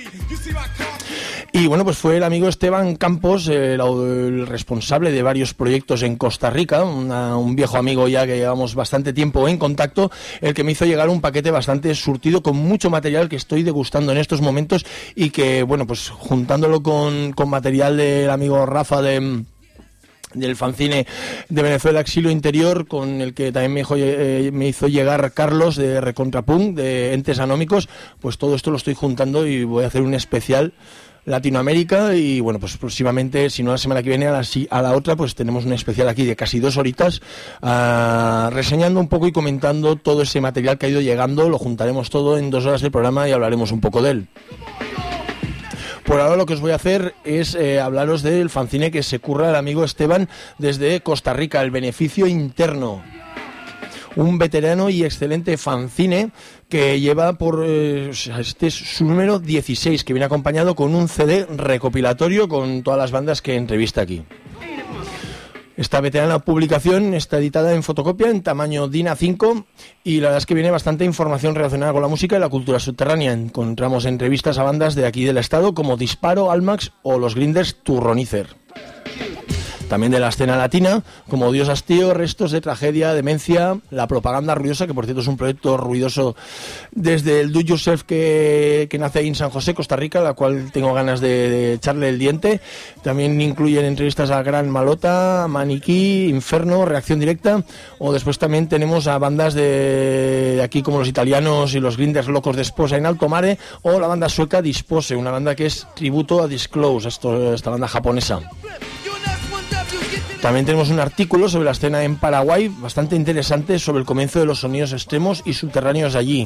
Y bueno, pues fue el amigo Esteban Campos, el, el responsable de varios proyectos en Costa Rica, una, un viejo amigo ya que llevamos bastante tiempo en contacto, el que me hizo llegar un paquete bastante surtido con mucho material que estoy degustando en estos momentos y que, bueno, pues juntándolo con, con material del amigo Rafa de... del fanzine de Venezuela Exilio Interior, con el que también me hizo, eh, me hizo llegar Carlos de Recontrapunk, de Entes Anómicos, pues todo esto lo estoy juntando y voy a hacer un especial Latinoamérica y bueno, pues próximamente, si no la semana que viene, a la, a la otra, pues tenemos un especial aquí de casi dos horitas uh, reseñando un poco y comentando todo ese material que ha ido llegando. Lo juntaremos todo en dos horas del programa y hablaremos un poco de él. Por ahora lo que os voy a hacer es eh, hablaros del fanzine que se curra el amigo Esteban desde Costa Rica, El Beneficio Interno. Un veterano y excelente fanzine que lleva por... Eh, este es su número dieciséis, que viene acompañado con un C D recopilatorio con todas las bandas que entrevista aquí. Esta veterana publicación está editada en fotocopia en tamaño D I N A cinco y la verdad es que viene bastante información relacionada con la música y la cultura subterránea. Encontramos entrevistas a bandas de aquí del estado como Disparo, Almax o los Grinders Turronizer. También de la escena latina, como Dios Hastío, Restos de Tragedia, Demencia, La Propaganda Ruidosa, que por cierto es un proyecto ruidoso desde el Do Yourself que, que nace ahí en San José, Costa Rica, la cual tengo ganas de, de echarle el diente. También incluyen entrevistas a Gran Malota, Maniquí, Inferno, Reacción Directa, o después también tenemos a bandas de, de aquí como los italianos y los Grinders Locos de Esposa en Alto Mare, o la banda sueca Dispose, una banda que es tributo a Disclose, esto, esta banda japonesa. También tenemos un artículo sobre la escena en Paraguay, bastante interesante, sobre el comienzo de los sonidos extremos y subterráneos allí.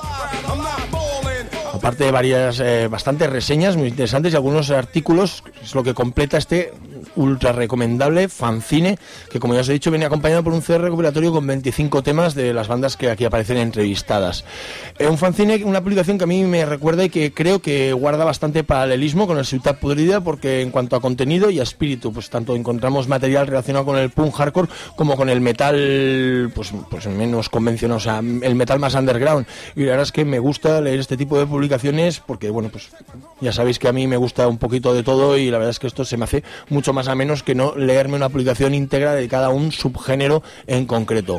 Aparte de varias, eh, bastantes reseñas muy interesantes y algunos artículos, es lo que completa este ultra recomendable fanzine, que como ya os he dicho viene acompañado por un C D recopilatorio con veinticinco temas de las bandas que aquí aparecen entrevistadas. Eh, un fanzine, una publicación que a mí me recuerda y que creo que guarda bastante paralelismo con el Ciutat Podrida, porque en cuanto a contenido y a espíritu, pues tanto encontramos material relacionado con el punk hardcore como con el metal pues, pues menos convencional, o sea, el metal más underground. Y la verdad es que me gusta leer este tipo de publicaciones porque, bueno, pues ya sabéis que a mí me gusta un poquito de todo y la verdad es que esto se me hace mucho más a menos que no leerme una publicación íntegra dedicada a un subgénero en concreto.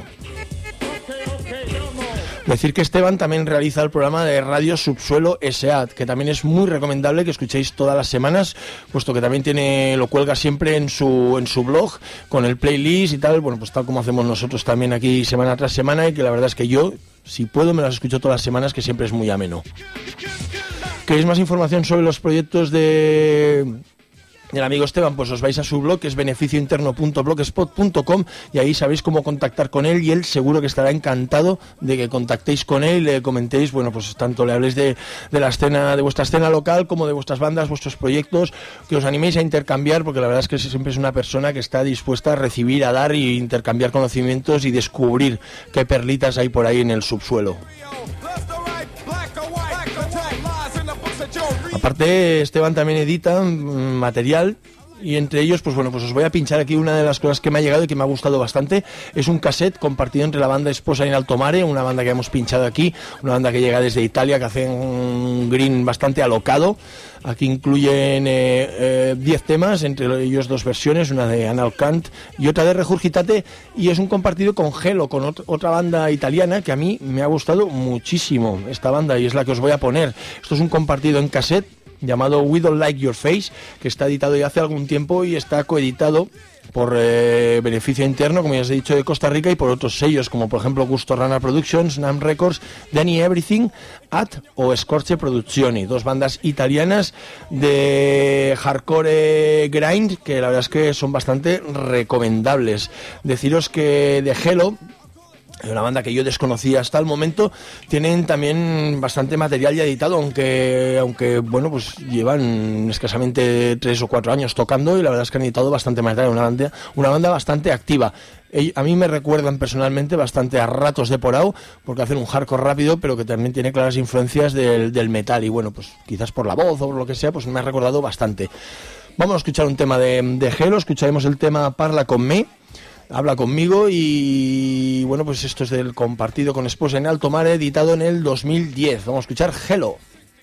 Decir que Esteban también realiza el programa de Radio Subsuelo S A T, que también es muy recomendable que escuchéis todas las semanas, puesto que también tiene, lo cuelga siempre en su en su blog, con el playlist y tal, bueno, pues tal como hacemos nosotros también aquí semana tras semana, y que la verdad es que yo, si puedo, me las escucho todas las semanas, que siempre es muy ameno. ¿Queréis más información sobre los proyectos de... del amigo Esteban? Pues os vais a su blog, que es beneficio interno punto blogspot punto com, y ahí sabéis cómo contactar con él, y él seguro que estará encantado de que contactéis con él y le comentéis, bueno, pues tanto le habléis de, de la escena, de vuestra escena local, como de vuestras bandas, vuestros proyectos, que os animéis a intercambiar, porque la verdad es que siempre es una persona que está dispuesta a recibir, a dar e intercambiar conocimientos y descubrir qué perlitas hay por ahí en el subsuelo. Aparte, Esteban también edita material, y entre ellos, pues bueno, pues os voy a pinchar aquí una de las cosas que me ha llegado y que me ha gustado bastante. Es un cassette compartido entre la banda Esposa en Alto Mare, una banda que hemos pinchado aquí, una banda que llega desde Italia, que hace un green bastante alocado. Aquí incluyen diez eh, eh, temas, entre ellos dos versiones, una de Anal Kant y otra de Regurgitate, y es un compartido con Gelo, con ot- otra banda italiana que a mí me ha gustado muchísimo esta banda, y es la que os voy a poner. Esto es un compartido en cassette, llamado We Don't Like Your Face, que está editado ya hace algún tiempo y está coeditado por eh, beneficio interno, como ya os he dicho, de Costa Rica, y por otros sellos, como por ejemplo Gusto Rana Productions, Nam Records, Danny Everything, At o Scorche Produzioni, dos bandas italianas de hardcore grind que la verdad es que son bastante recomendables. Deciros que de Hello, una banda que yo desconocía hasta el momento, tienen también bastante material ya editado, aunque aunque bueno, pues llevan escasamente tres o cuatro años tocando, y la verdad es que han editado bastante material, una banda, una banda bastante activa. A mí me recuerdan personalmente bastante a Ratos de Porao, porque hacen un hardcore rápido, pero que también tiene claras influencias del, del metal, y bueno, pues quizás por la voz o por lo que sea, pues me ha recordado bastante. Vamos a escuchar un tema de, de Hello, escucharemos el tema Parla con me, Habla conmigo, y bueno, pues esto es del compartido con Esposa en Alto Mare, editado en el dos mil diez. Vamos a escuchar Hello.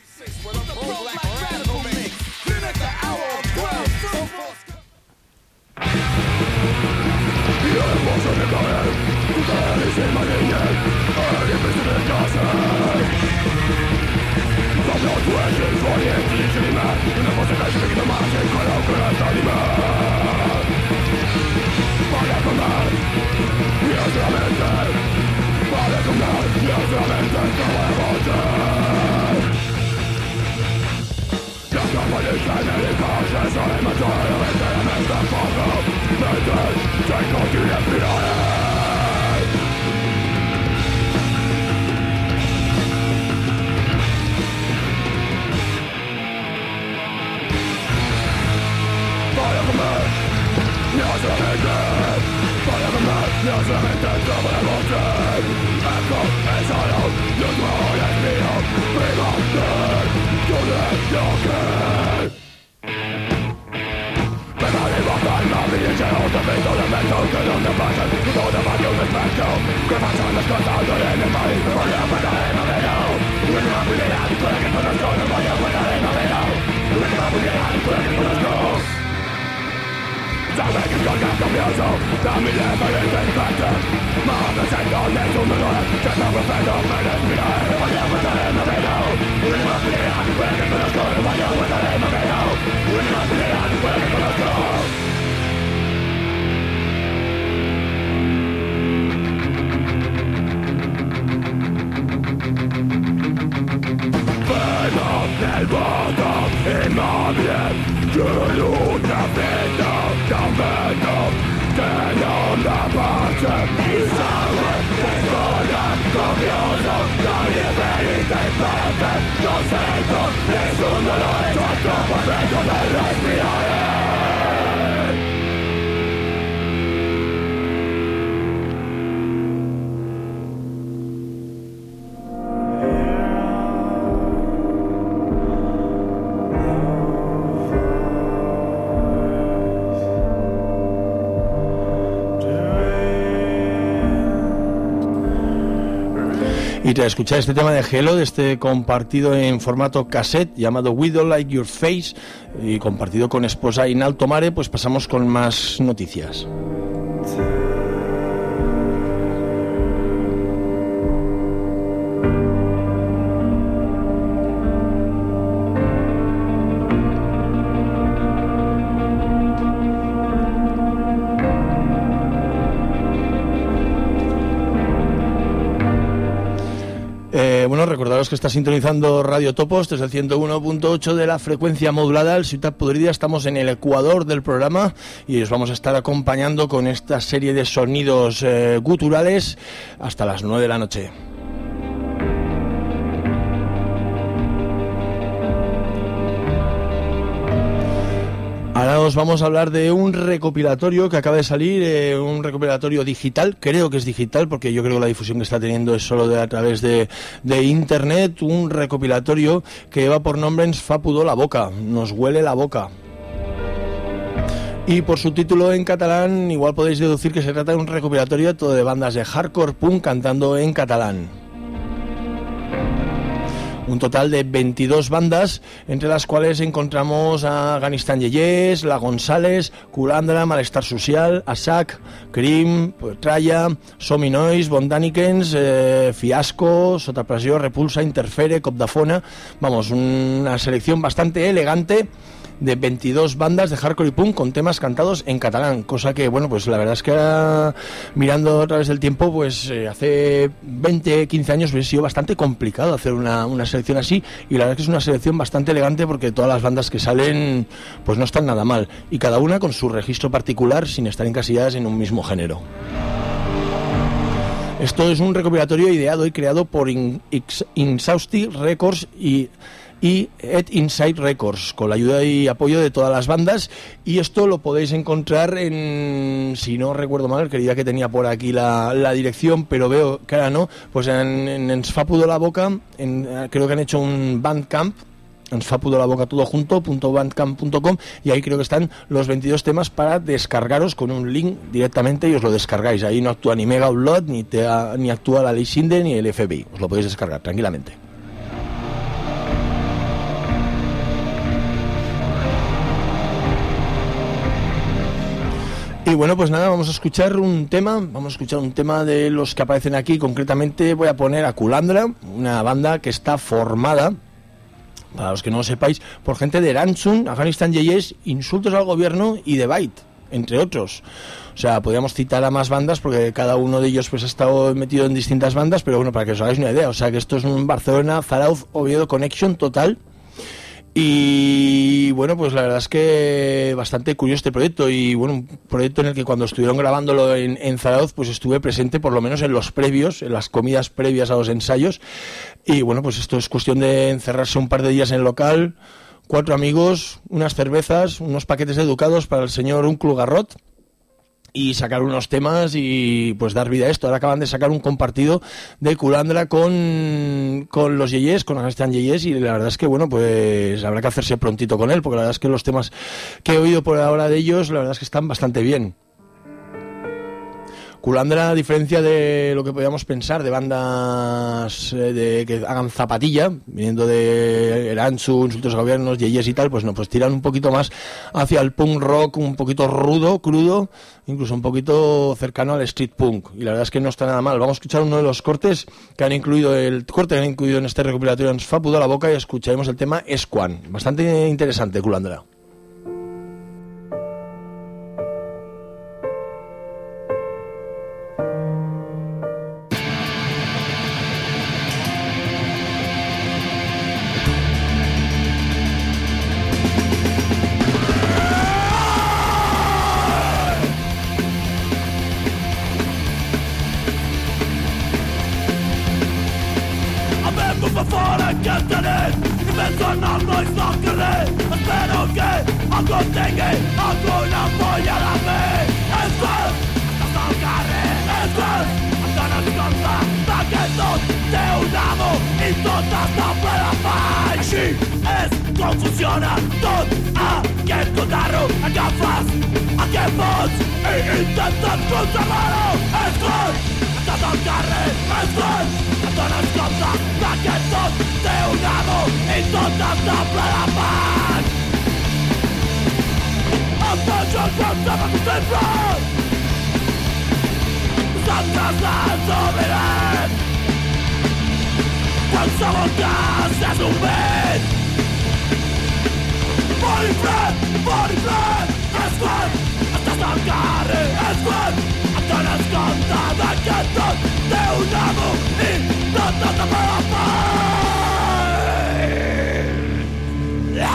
Y tras escuchar este tema de Hello, de este compartido en formato cassette llamado We Don't Like Your Face, y compartido con Esposa in Alto Mare, pues pasamos con más noticias. Bueno, recordaros que está sintonizando Radio Topos desde el ciento uno punto ocho de la frecuencia modulada. El Ciutat Podrida, estamos en el ecuador del programa y os vamos a estar acompañando con esta serie de sonidos eh, guturales hasta las nueve de la noche. Ahora os vamos a hablar de un recopilatorio que acaba de salir, eh, un recopilatorio digital, creo que es digital porque yo creo que la difusión que está teniendo es solo de, a través de, de internet, un recopilatorio que lleva por nombre Ens fa pudor la boca, nos huele la boca. Y por su título en catalán igual podéis deducir que se trata de un recopilatorio todo de bandas de hardcore punk cantando en catalán. Un total de veintidós bandas, entre las cuales encontramos a Afganistan Yeyes, La González, Culandra, Malestar Social, Asac, Crim, Tralla, Somi Nois, Bondanikens, eh, Fiasco, Sota Pressió, Repulsa, Interfere, Copdafona. Vamos, una selección bastante elegante de veintidós bandas de hardcore y punk con temas cantados en catalán, cosa que, bueno, pues la verdad es que ahora, mirando a través del tiempo, pues eh, hace veinte, quince años hubiera sido bastante complicado hacer una, una selección así, y la verdad es que es una selección bastante elegante porque todas las bandas que salen pues no están nada mal, y cada una con su registro particular sin estar encasilladas en un mismo género. Esto es un recopilatorio ideado y creado por In- Insausti Records y y Ed Inside Records, con la ayuda y apoyo de todas las bandas, y esto lo podéis encontrar en, si no recuerdo mal, creía que tenía por aquí la, la dirección, pero veo que ahora no, pues en, en Ensfapu de la Boca, en, creo que han hecho un Bandcamp, Ensfapu de la Boca todo junto, punto bandcamp punto com, y ahí creo que están los veintidós temas para descargaros con un link directamente y os lo descargáis. Ahí no actúa ni Mega Upload, ni, te, ni actúa la Ley Sinde, ni el F B I, os lo podéis descargar tranquilamente. Y bueno, pues nada, vamos a escuchar un tema, vamos a escuchar un tema de los que aparecen aquí. Concretamente voy a poner a Culandra, una banda que está formada, para los que no lo sepáis, por gente de Erantzun, Afganistan Yeyes, Insultos al Gobierno y The Bite, entre otros. O sea, podríamos citar a más bandas porque cada uno de ellos pues ha estado metido en distintas bandas, pero bueno, para que os hagáis una idea, o sea que esto es un Barcelona, Zarauz, Oviedo Connection total. Y bueno, pues la verdad es que bastante curioso este proyecto, y bueno, un proyecto en el que cuando estuvieron grabándolo en, en Zarauz, pues estuve presente por lo menos en los previos, en las comidas previas a los ensayos. Y bueno, pues esto es cuestión de encerrarse un par de días en el local, cuatro amigos, unas cervezas, unos paquetes educados para el señor Unclu Garrot, y sacar unos temas y pues dar vida a esto. Ahora acaban de sacar un compartido de Culandra con, con los Yeyes, con Afganistan Yeyes, y la verdad es que bueno, pues habrá que hacerse prontito con él, porque la verdad es que los temas que he oído por ahora de ellos, la verdad es que están bastante bien. Culandra, a diferencia de lo que podíamos pensar de bandas eh, de, que hagan zapatilla, viniendo de Erantzun, Insultos a Gobiernos, Yeyes y tal, pues no, pues tiran un poquito más hacia el punk rock, un poquito rudo, crudo, incluso un poquito cercano al street punk, y la verdad es que no está nada mal. Vamos a escuchar uno de los cortes que han incluido, el corte que han incluido en este recopilatorio en Ensfapu de la Boca, y escucharemos el tema Esquan, bastante interesante, Culandra. Funciona tot aquest cotarro, agafes aquest boig i intentes conservar-ho. És clar, estàs al carrer, és clar, et dones compte que tot té un amo i tot està ple de pan. Em penso que em sembla contemplar, nosaltres ens oblidem. Qualsevol cas és un vent. Body flat, body flat, és quan estàs al carrer, és quan et dones compte que tot té un amo i tot està per la pell. Yeah.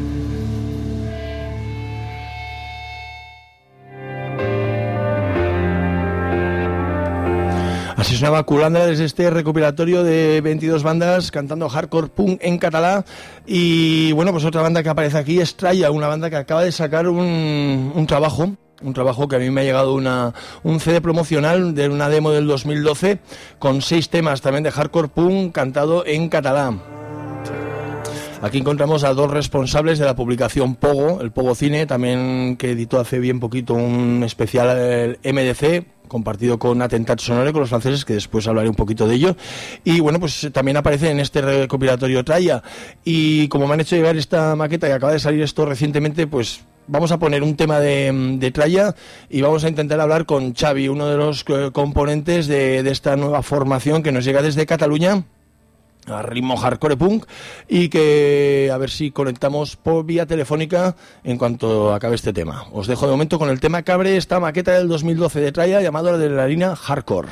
Así sonaba Culandra desde este recopilatorio de veintidós bandas cantando hardcore punk en catalán. Y bueno, pues otra banda que aparece aquí es Tralla, una banda que acaba de sacar un, un trabajo, un trabajo que a mí me ha llegado una, un C D promocional de una demo del dos mil doce con seis temas también de hardcore punk cantado en catalán. Aquí encontramos a dos responsables de la publicación Pogo, el Pogo Cine, también que editó hace bien poquito un especial el M D C, compartido con Attentat Sonore, con los franceses, que después hablaré un poquito de ello. Y bueno, pues también aparece en este recopilatorio Tralla. Y como me han hecho llegar esta maqueta que acaba de salir esto recientemente, pues vamos a poner un tema de, de Tralla y vamos a intentar hablar con Xavi, uno de los eh, componentes de, de esta nueva formación que nos llega desde Cataluña, a ritmo hardcore punk, y que a ver si conectamos por vía telefónica en cuanto acabe este tema. Os dejo de momento con el tema que abre esta maqueta del dos mil doce de Tralla, llamado la de la harina Hardcore.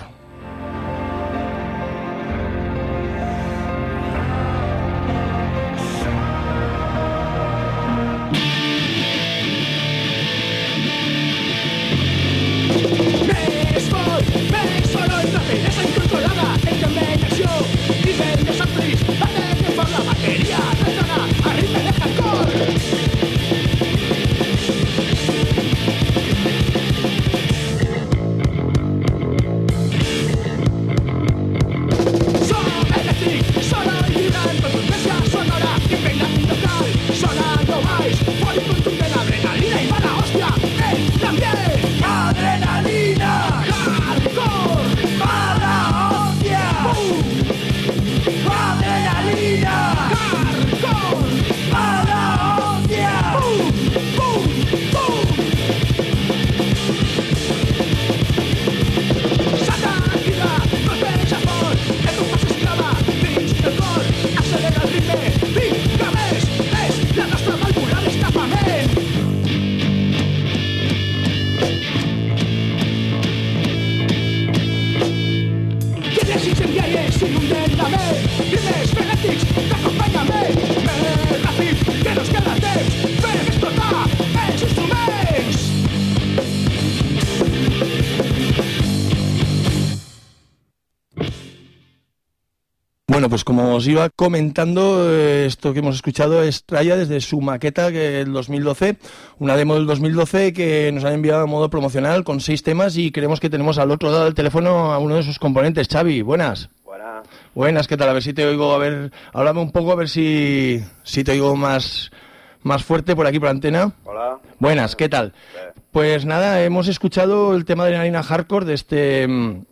Bueno, pues como os iba comentando, eh, esto que hemos escuchado es Tralla desde su maqueta que el dos mil doce, una demo del dos mil doce que nos han enviado a modo promocional con seis temas, y creemos que tenemos al otro lado del teléfono a uno de sus componentes. Xavi, buenas. Buenas. Buenas, ¿qué tal? A ver si te oigo, a ver, háblame un poco, a ver si, si te oigo más, más fuerte por aquí por la antena. Hola. Buenas, ¿qué tal? Bien. Pues nada, hemos escuchado el tema de la harina hardcore de este...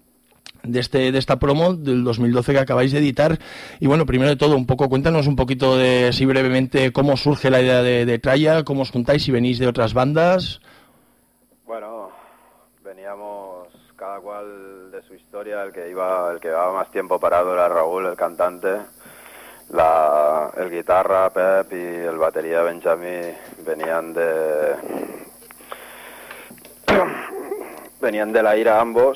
De, este, de esta promo del dos mil doce que acabáis de editar. Y bueno, primero de todo, un poco, cuéntanos un poquito de, así brevemente, cómo surge la idea de, de Tralla, cómo os juntáis, si venís de otras bandas. Bueno, veníamos cada cual de su historia. El que iba, el que llevaba más tiempo parado era Raúl, el cantante. La, el guitarra, Pep, y el batería, Benjamín, venían de... venían de la ira ambos.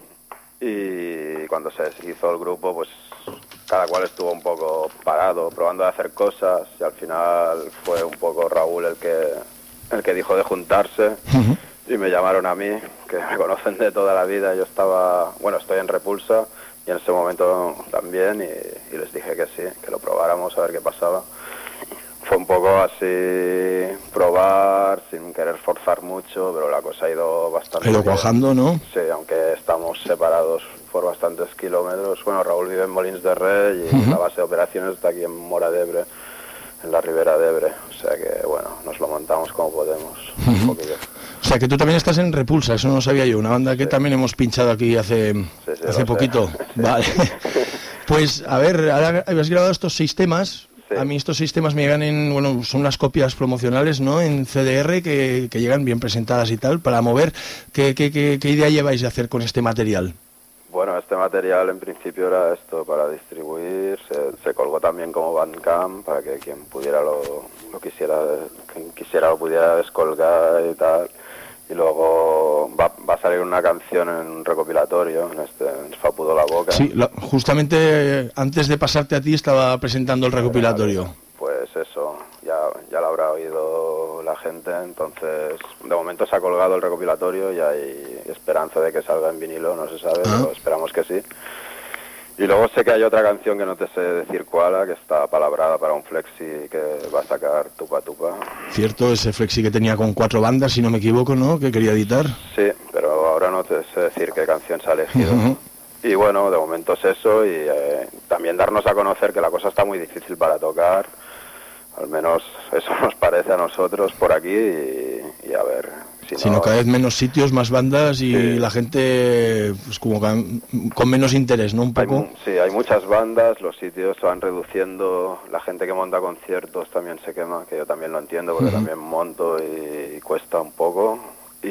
Y cuando se hizo el grupo, pues cada cual estuvo un poco parado, probando de hacer cosas, y al final fue un poco Raúl el que el que dijo de juntarse. Uh-huh. Y me llamaron a mí, que me conocen de toda la vida. Yo estaba, bueno, estoy en Repulsa, y en ese momento también, y, y les dije que sí, que lo probáramos a ver qué pasaba. Fue un poco así, probar, sin querer forzar mucho, pero la cosa ha ido bastante Ha ido cuajando, ¿no? Sí, aunque estamos separados por bastantes kilómetros. Bueno, Raúl vive en Molins de Rey, y uh-huh. la base de operaciones está aquí en Mora d'Ebre, en la Ribera d'Ebre. O sea que, bueno, nos lo montamos como podemos. Uh-huh. Un poquillo. O sea que tú también estás en Repulsa, eso no lo sabía yo. Una banda que sí. también hemos pinchado aquí hace, sí, sí, hace poquito. Sí. Vale. Pues, a ver, ahora habías grabado estos seis temas. Sí. A mí estos seis temas me llegan en, bueno, son unas copias promocionales, ¿no? En C D R que, que llegan bien presentadas y tal, para mover. ¿Qué, qué, qué, qué idea lleváis de hacer con este material? Bueno, este material en principio era esto para distribuir, se, se colgó también como Bandcamp para que quien pudiera lo, lo quisiera, quien quisiera lo pudiera descolgar y tal. Y luego va, va a salir una canción en un recopilatorio, en este, en Fapudo la Boca. Sí, la, justamente antes de pasarte a ti estaba presentando el recopilatorio. Pues eso, ya, ya lo habrá oído la gente, entonces de momento se ha colgado el recopilatorio y hay esperanza de que salga en vinilo, no se sabe, ah. pero esperamos que sí. Y luego sé que hay otra canción que no te sé decir cuál, que está palabrada para un flexi que va a sacar Tupa Tupa. Cierto, ese flexi que tenía con cuatro bandas, si no me equivoco, ¿no? Que quería editar. Sí, pero ahora no te sé decir qué canción se ha elegido. Uh-huh. Y bueno, de momento es eso, y eh, también darnos a conocer que la cosa está muy difícil para tocar. al menos eso nos parece a nosotros por aquí y, y a ver... Si no, sino cada vez menos sitios, más bandas y sí. la gente pues como que, con menos interés, ¿no? Un poco. Hay, sí, hay muchas bandas, los sitios se van reduciendo, la gente que monta conciertos también se quema, que yo también lo entiendo porque uh-huh. también monto y, y cuesta un poco y,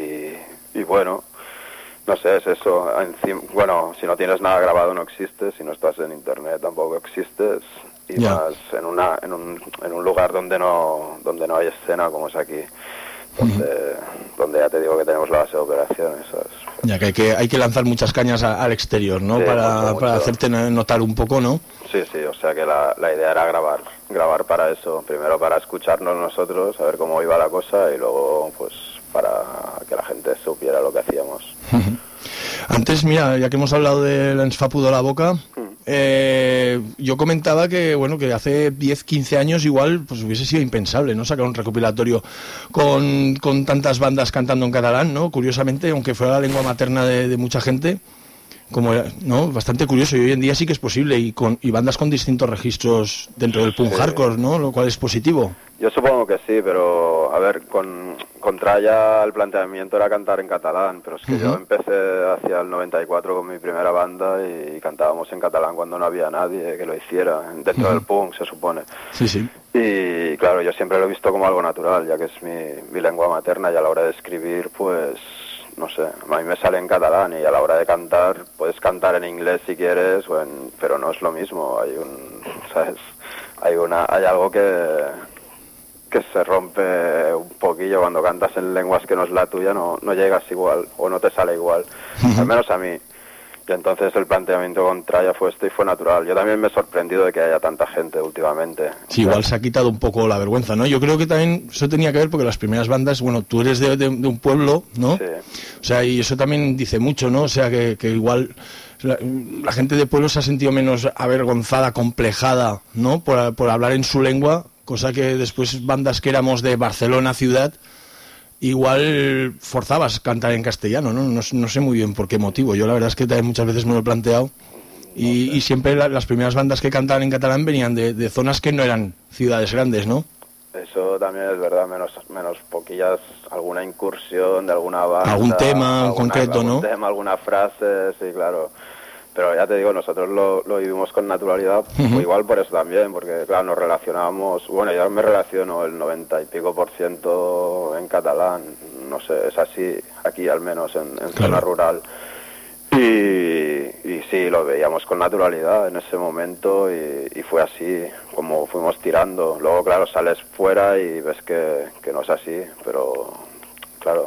y bueno, no sé, es eso. Encima, bueno, si no tienes nada grabado no existes, si no estás en internet tampoco existes y yeah. más en una en un, en un lugar donde no donde no hay escena como es aquí. Donde, uh-huh. donde ya te digo que tenemos la base de operaciones. ¿Sabes? Ya que hay que hay que lanzar muchas cañas a, al exterior, ¿no? Sí, para, mucho, para mucho. hacerte notar un poco, ¿no? Sí, sí, o sea que la, la idea era grabar, grabar para eso, primero para escucharnos nosotros, a ver cómo iba la cosa y luego pues para que la gente supiera lo que hacíamos. Uh-huh. Antes, mira, ya que hemos hablado de l'Ens fa pudor la boca, uh-huh. eh, yo comentaba que bueno que hace diez, quince años igual pues hubiese sido impensable, ¿no? Sacar un recopilatorio con, con tantas bandas cantando en catalán, ¿no? Curiosamente, aunque fuera la lengua materna de, de mucha gente, como era, ¿no? Bastante curioso, y hoy en día sí que es posible, y con y bandas con distintos registros dentro del punk sí. hardcore, ¿no? Lo cual es positivo. Yo supongo que sí, pero a ver, con, con Tralla el planteamiento era cantar en catalán, pero es que uh-huh. yo empecé hacia el noventa y cuatro con mi primera banda y cantábamos en catalán cuando no había nadie que lo hiciera, dentro uh-huh. del punk se supone. Sí, sí. Y claro, yo siempre lo he visto como algo natural, ya que es mi, mi lengua materna y a la hora de escribir, pues... no sé, a mí me sale en catalán y a la hora de cantar puedes cantar en inglés si quieres, o en, pero no es lo mismo. Hay un, ¿sabes? Hay una, hay algo que que se rompe un poquillo cuando cantas en lenguas que no es la tuya, no no llegas igual o no te sale igual, al menos a mí. Y entonces el planteamiento con Tralla fue este y fue natural. Yo también me he sorprendido de que haya tanta gente últimamente. Sí, igual se ha quitado un poco la vergüenza, ¿no? Yo creo que también eso tenía que ver porque las primeras bandas, bueno, tú eres de, de, de un pueblo, ¿no? Sí. O sea, y eso también dice mucho, ¿no? O sea, que, que igual la, la gente de pueblo se ha sentido menos avergonzada, complejada, ¿no? Por, por hablar en su lengua, cosa que después bandas que éramos de Barcelona ciudad, igual forzabas cantar en castellano, ¿no? No, no sé muy bien por qué motivo. Yo la verdad es que también muchas veces me lo he planteado y, no sé. y siempre la, las primeras bandas que cantaban en catalán venían de, de zonas que no eran ciudades grandes, ¿no? Eso también es verdad, menos menos poquillas, alguna incursión de alguna banda. Algún tema alguna, concreto, algún ¿no? tema, alguna frase, sí, claro. Pero ya te digo, nosotros lo, lo vivimos con naturalidad, uh-huh. igual por eso también, porque claro, nos relacionamos, bueno, yo me relaciono el noventa y pico por ciento en catalán, no sé, es así aquí al menos en, en claro. zona rural. Y, y sí, lo veíamos con naturalidad en ese momento y, y fue así como fuimos tirando. Luego, claro, sales fuera y ves que, que no es así, pero claro,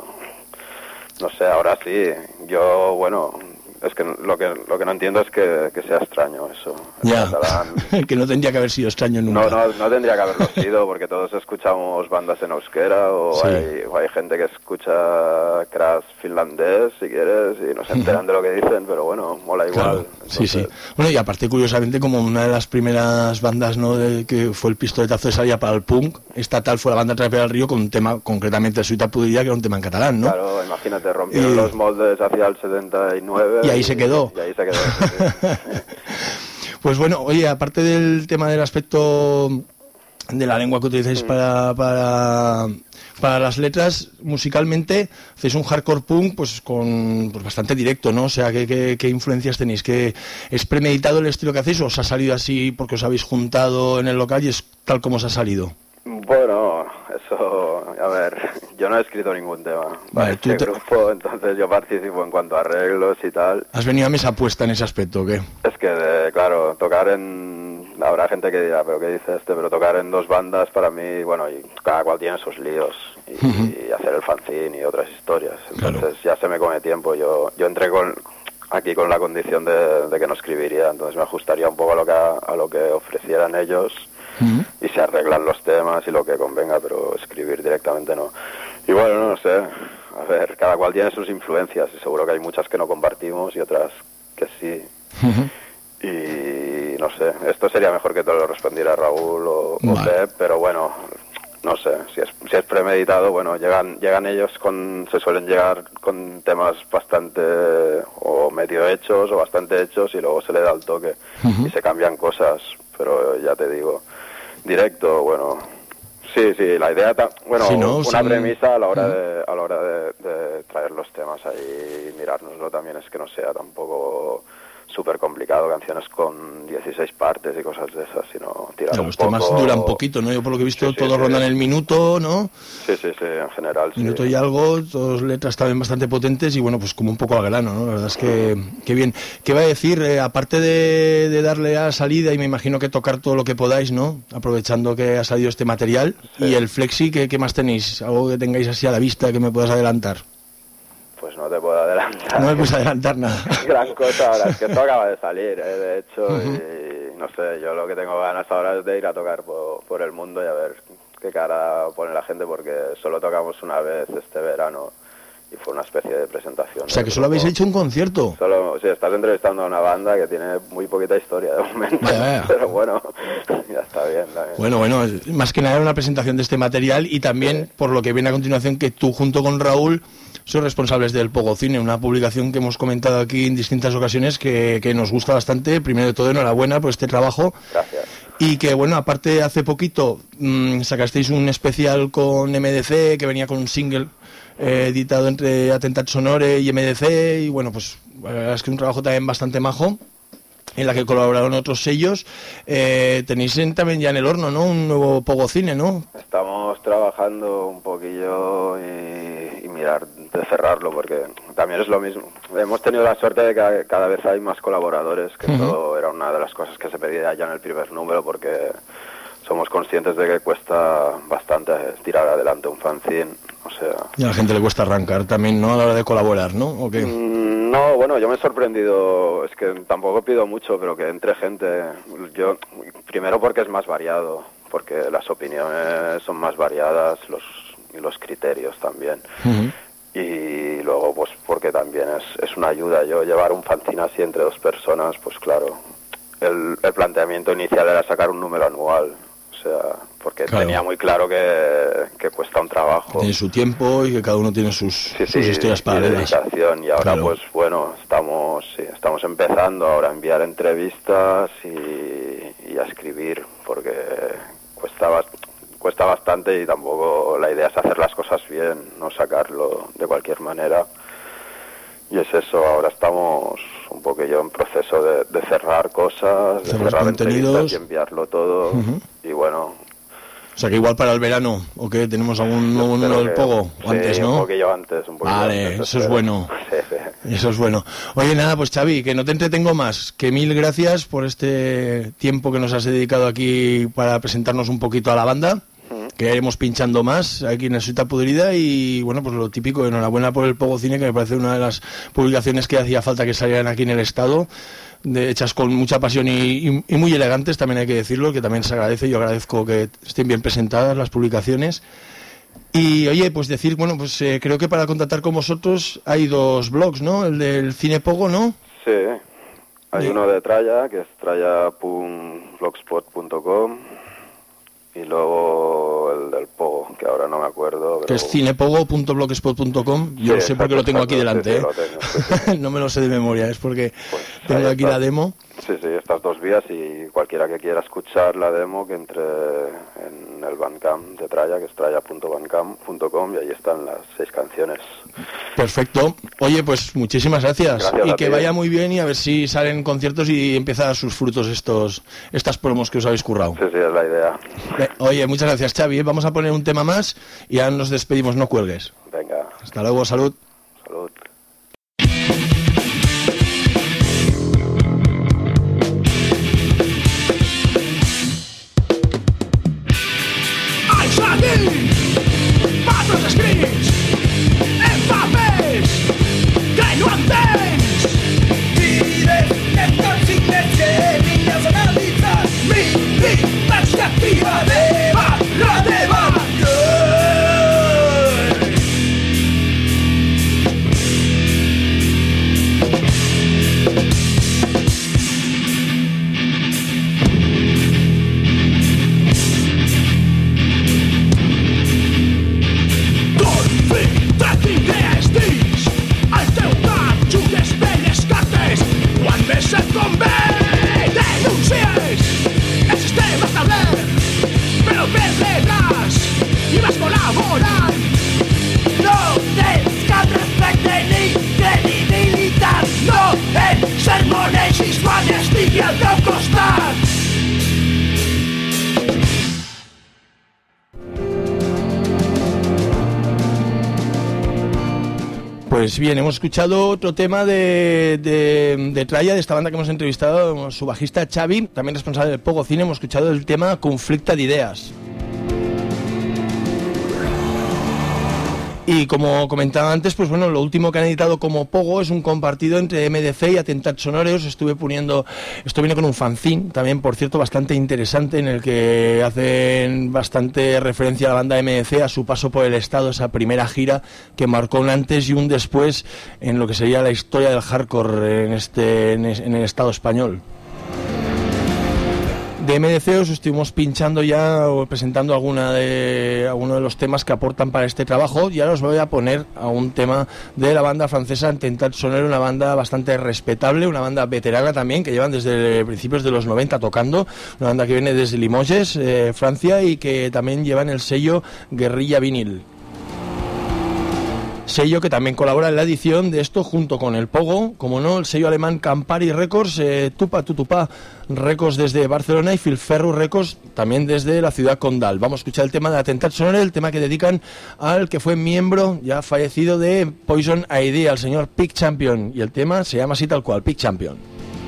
no sé, ahora sí, yo, bueno... Es que lo que lo que no entiendo es que, que sea extraño eso. Ya, que no tendría que haber sido extraño nunca. No, no, no tendría que haberlo sido, porque todos escuchamos bandas en euskera o, sí. hay, o hay gente que escucha crash finlandés, si quieres, y no se enteran de lo que dicen, pero bueno, mola igual. Claro, Entonces... sí, sí. Bueno, y aparte, curiosamente, como una de las primeras bandas, ¿no?, de, que fue el pistoletazo de salida para el punk estatal, fue la banda Trapera del Río, con un tema, concretamente el Suita Pudilla, que era un tema en catalán, ¿no? Claro, imagínate, rompieron y... los moldes hacia el setenta y nueve... Y ahí se quedó. Y ahí se quedó. Sí, sí. Pues bueno, oye, aparte del tema del aspecto de la lengua que utilizáis mm. para, para, para las letras, musicalmente hacéis un hardcore punk pues con pues bastante directo, ¿no? O sea, ¿qué, qué, qué influencias tenéis? ¿Que es premeditado el estilo que hacéis o os ha salido así porque os habéis juntado en el local y es tal como os ha salido? Bueno, eso, a ver, yo no he escrito ningún tema para este te... grupo, entonces yo participo en cuanto a arreglos y tal. ¿Has venido a mesa puesta en ese aspecto o qué? Es que, de, claro, tocar en... Habrá gente que dirá, pero ¿qué dice este? Pero tocar en dos bandas para mí, bueno, y cada cual tiene sus líos, y, uh-huh. y hacer el fanzine y otras historias. Entonces claro. ya se me come tiempo, yo yo entré con aquí con la condición de, de que no escribiría, entonces me ajustaría un poco a lo que, a lo que ofrecieran ellos. Uh-huh. Y se arreglan los temas y lo que convenga, pero escribir directamente no. Y bueno, no sé, a ver, cada cual tiene sus influencias y seguro que hay muchas que no compartimos y otras que sí. Uh-huh. Y no sé, esto sería mejor que te lo respondiera Raúl o, vale. o Pep, pero bueno, no sé, si es, si es premeditado, bueno, llegan llegan ellos con, se suelen llegar con temas bastante o medio hechos o bastante hechos y luego se le da el toque uh-huh. y se cambian cosas, pero ya te digo, Directo, bueno, sí, sí, la idea, ta- bueno, Sí, ¿no? una Sin- premisa a la hora de a la hora de, de traer los temas ahí y mirárnoslo también es que no sea tampoco súper complicado, canciones con dieciséis partes y cosas de esas, sino tirar Ya, un los poco... temas duran poquito, ¿no? Yo por lo que he visto Sí, sí, todos sí. rondan el minuto, ¿no? Sí, sí, sí, en general, sí. Minuto y algo, todas letras también bastante potentes y bueno, pues como un poco al grano, ¿no? La verdad es que, que bien. ¿Qué va a decir? Eh, aparte de, de darle a salida y me imagino que tocar todo lo que podáis, ¿no? Aprovechando que ha salido este material. Sí. Y el Flexi, ¿qué, ¿qué más tenéis? ¿Algo que tengáis así a la vista que me puedas adelantar? Pues no te puedo adelantar. No me puedes adelantar nada. Gran cosa ahora, es que esto acaba de salir, ¿eh? De hecho, y no sé, yo lo que tengo ganas ahora es de ir a tocar por, por el mundo y a ver qué cara pone la gente, porque solo tocamos una vez este verano y fue una especie de presentación. O sea, que solo habéis hecho un concierto. Solo, sí, estás entrevistando a una banda que tiene muy poquita historia de momento, Ya, ya. pero bueno, ya está bien también. Bueno, bueno, es- más que nada era una presentación de este material y también, por lo que viene a continuación, que tú junto con Raúl sois responsables del Pogo Cine, una publicación que hemos comentado aquí en distintas ocasiones que, que nos gusta bastante. Primero de todo, enhorabuena por este trabajo. Gracias. Y que, bueno, aparte hace poquito mmm, sacasteis un especial con M D C, que venía con un single eh, editado entre Attentat Sonore y M D C, y bueno, pues la verdad es que un trabajo también bastante majo, en la que colaboraron otros sellos. Eh, tenéis en- también ya en el horno, ¿no? Un nuevo Pogo Cine, ¿no? Estamos trabajando un poquillo y, y mirar de cerrarlo, porque también es lo mismo. Hemos tenido la suerte de que cada vez hay más colaboradores, que Ujú. eso era una de las cosas que se pedía ya en el primer número, porque somos conscientes de que cuesta bastante tirar adelante un fanzine, o sea... Y a la gente le cuesta arrancar también, ¿no? A la hora de colaborar, ¿no? ¿O qué? Mm, No, bueno, yo me he sorprendido, es que tampoco pido mucho, pero que entre gente, yo, primero porque es más variado, porque las opiniones son más variadas, los, y los criterios también, Ujú. y luego pues porque también es, es una ayuda, yo llevar un fanzine así entre dos personas, pues claro, el, el planteamiento inicial era sacar un número anual, o sea, porque Claro. tenía muy claro que, que cuesta un trabajo. Tiene su tiempo y que cada uno tiene sus, Sí, sus sí, historias y paralelas. dedicación, y ahora Claro. pues bueno, estamos sí, estamos empezando ahora a enviar entrevistas y, y a escribir, porque cuesta, bas- cuesta bastante y tampoco la idea es hacer las cosas bien, no sacarlo de cualquier manera. Y es eso, ahora estamos un poquillo en proceso de, de cerrar cosas, de Cerrar cerrar contenidos. entrevistas y enviarlo todo. Ujú. Y bueno, O sea que igual para el verano, ¿o qué? ¿Tenemos algún nuevo espero número del que- Pogo? ¿O sí, antes, un no? poquillo antes, un poquillo Vale, antes, eso es espero. bueno. Sí, sí. Eso es bueno. Oye, nada, pues Xavi, que no te entretengo más. Que mil gracias por este tiempo que nos has dedicado aquí para presentarnos un poquito a la banda. Que ya iremos pinchando más aquí en la Suita Pudrida. Y bueno, pues lo típico, enhorabuena por el Pogo Cine, que me parece una de las publicaciones que hacía falta que salieran aquí en el estado. De, hechas con mucha pasión y, y- y muy elegantes, también hay que decirlo, que también se agradece. Yo agradezco que estén bien presentadas las publicaciones. Y oye, pues decir, bueno, pues eh, creo que para contactar con vosotros hay dos blogs, ¿no? El del Cine Pogo, ¿no? Sí, hay Sí. uno de Tralla, que es tralla punto blogspot punto com, y luego el del Pogo, que ahora no me acuerdo. Que pero- es cinepogo punto blogspot punto com. Yo Sí, lo sé porque exacto, lo tengo aquí exacto, delante, sí, ¿eh? sí, lo tengo, sí, sí. No me lo sé de memoria, es porque Pues tengo ahí aquí está. la demo. Sí, sí, estas dos vías, y cualquiera que quiera escuchar la demo que entre en el Bandcamp de Tralla, que es tralla punto bandcamp punto com, y ahí están las seis canciones. Perfecto. Oye, pues muchísimas gracias. Gracias y a que ti. vaya muy bien y a ver si salen conciertos y empieza a dar sus frutos estos estas promos que os habéis currado. Sí, sí, es la idea. Eh, Oye, muchas gracias, Xavi. ¿eh? Vamos a poner un tema más y ya nos despedimos, no cuelgues. Venga, Hasta luego, salud. salud. Els amics, patos escrits en papers que no entens. Diré que consignes que niñas analitzes mi perspectiva de la teva. Espanya estigui al teu costat. Pues bien, hemos escuchado otro tema de, de, de Tralla, de esta banda que hemos entrevistado, su bajista Xavi, también responsable del Pogo Cine. Hemos escuchado el tema Conflicte d'Idees. Y como comentaba antes, pues bueno, lo último que han editado como Pogo es un compartido entre M D C y Atentats Sonoros. Estuve poniendo, esto viene con un fanzine, también por cierto bastante interesante, en el que hacen bastante referencia a la banda M D C, a su paso por el estado, esa primera gira que marcó un antes y un después en lo que sería la historia del hardcore en este en el estado español. De M D C os estuvimos pinchando ya o presentando alguna de alguno de los temas que aportan para este trabajo, y ahora os voy a poner a un tema de la banda francesa Atentats Sonoros, una banda bastante respetable, una banda veterana también, que llevan desde principios de los noventa tocando, una banda que viene desde Limoges, eh, Francia, y que también llevan el sello Guerrilla Vinyl. Sello que también colabora en la edición de esto junto con el Pogo, como no, el sello alemán Campari Records, eh, Tupa Tutupa Records desde Barcelona y Filferro Records también desde la ciudad condal. Vamos a escuchar el tema de Atentats Sonoros, el tema que dedican al que fue miembro ya fallecido de Poison Idea, al señor Pig Champion, y el tema se llama así tal cual, Pig Champion.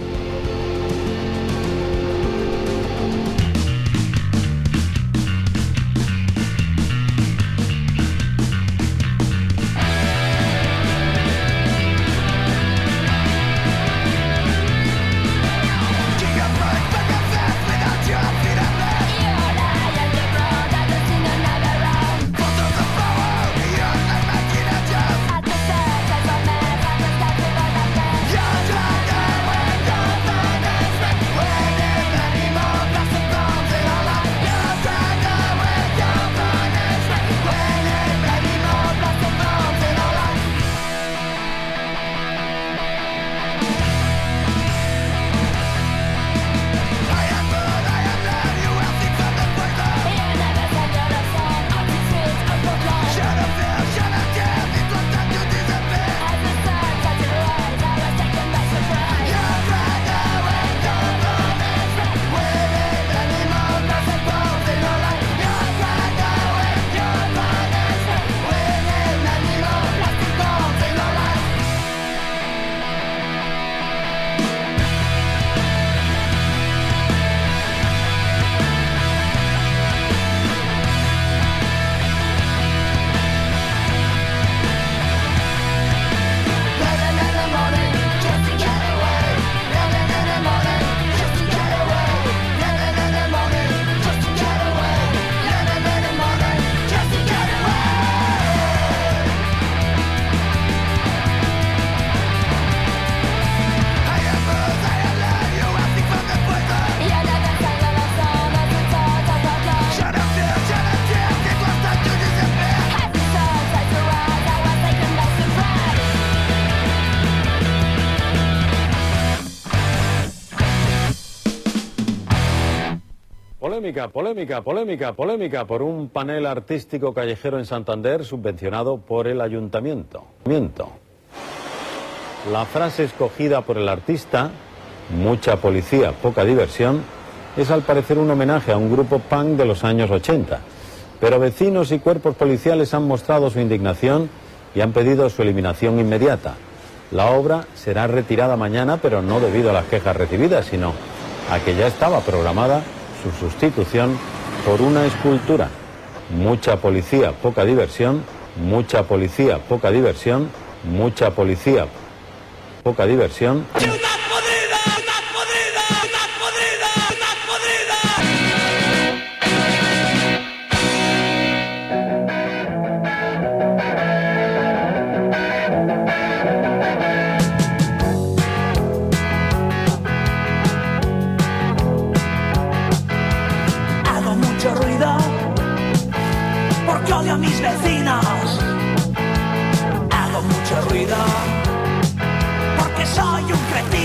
Polémica, polémica, polémica, polémica por un panel artístico callejero en Santander subvencionado por el ayuntamiento. La frase escogida por el artista, mucha policía, poca diversión, es al parecer un homenaje a un grupo punk de los años ochenta. Pero vecinos y cuerpos policiales han mostrado su indignación y han pedido su eliminación inmediata. La obra será retirada mañana, pero no debido a las quejas recibidas, sino a que ya estaba programada su sustitución por una escultura. Mucha policía, poca diversión, mucha policía, poca diversión, mucha policía, poca diversión. A mis vecinos hago mucho ruido porque soy un cretino.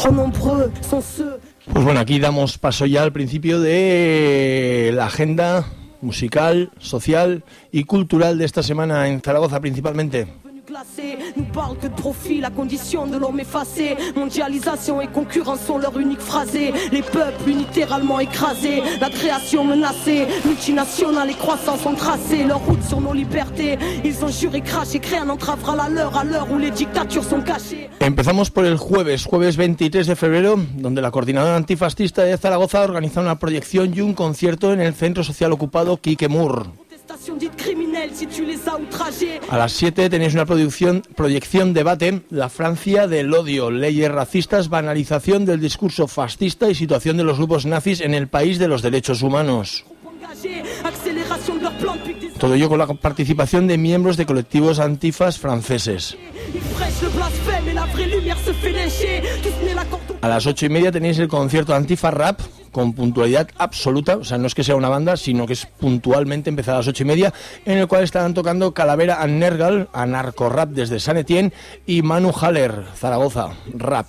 Trop nombreux sont ceux. Pues bueno, aquí damos paso ya al principio de la agenda musical, social y cultural de esta semana en Zaragoza principalmente. Glacé, nous parle que de profit, la condition de l'homme effacée. Mondialisation et concurrence sont leur unique phrasé. Les peuples unilatéralement écrasés, la création menacée. Multinationales et croissance ont tracé leur route sur nos libertés. Ils ont juré crash et créé un entravera la leur à l'heure où les dictatures sont cachées. Empezamos por el jueves, jueves veintitrés de febrero, donde la Coordinadora Antifascista de Zaragoza organiza una proyección y un concierto en el Centro Social Ocupado Quique Mur. A las siete tenéis una producción, proyección debate, La Francia del odio, leyes racistas, banalización del discurso fascista y situación de los grupos nazis en el país de los derechos humanos. Todo ello con la participación de miembros de colectivos antifas franceses. A las ocho y media tenéis el concierto Antifa Rap con puntualidad absoluta, o sea, no es que sea una banda, sino que es puntualmente empezada a las ocho y media, en el cual estarán tocando Calavera and Nergal, Anarco Rap desde San Etienne, y Manu Haller, Zaragoza, Rap.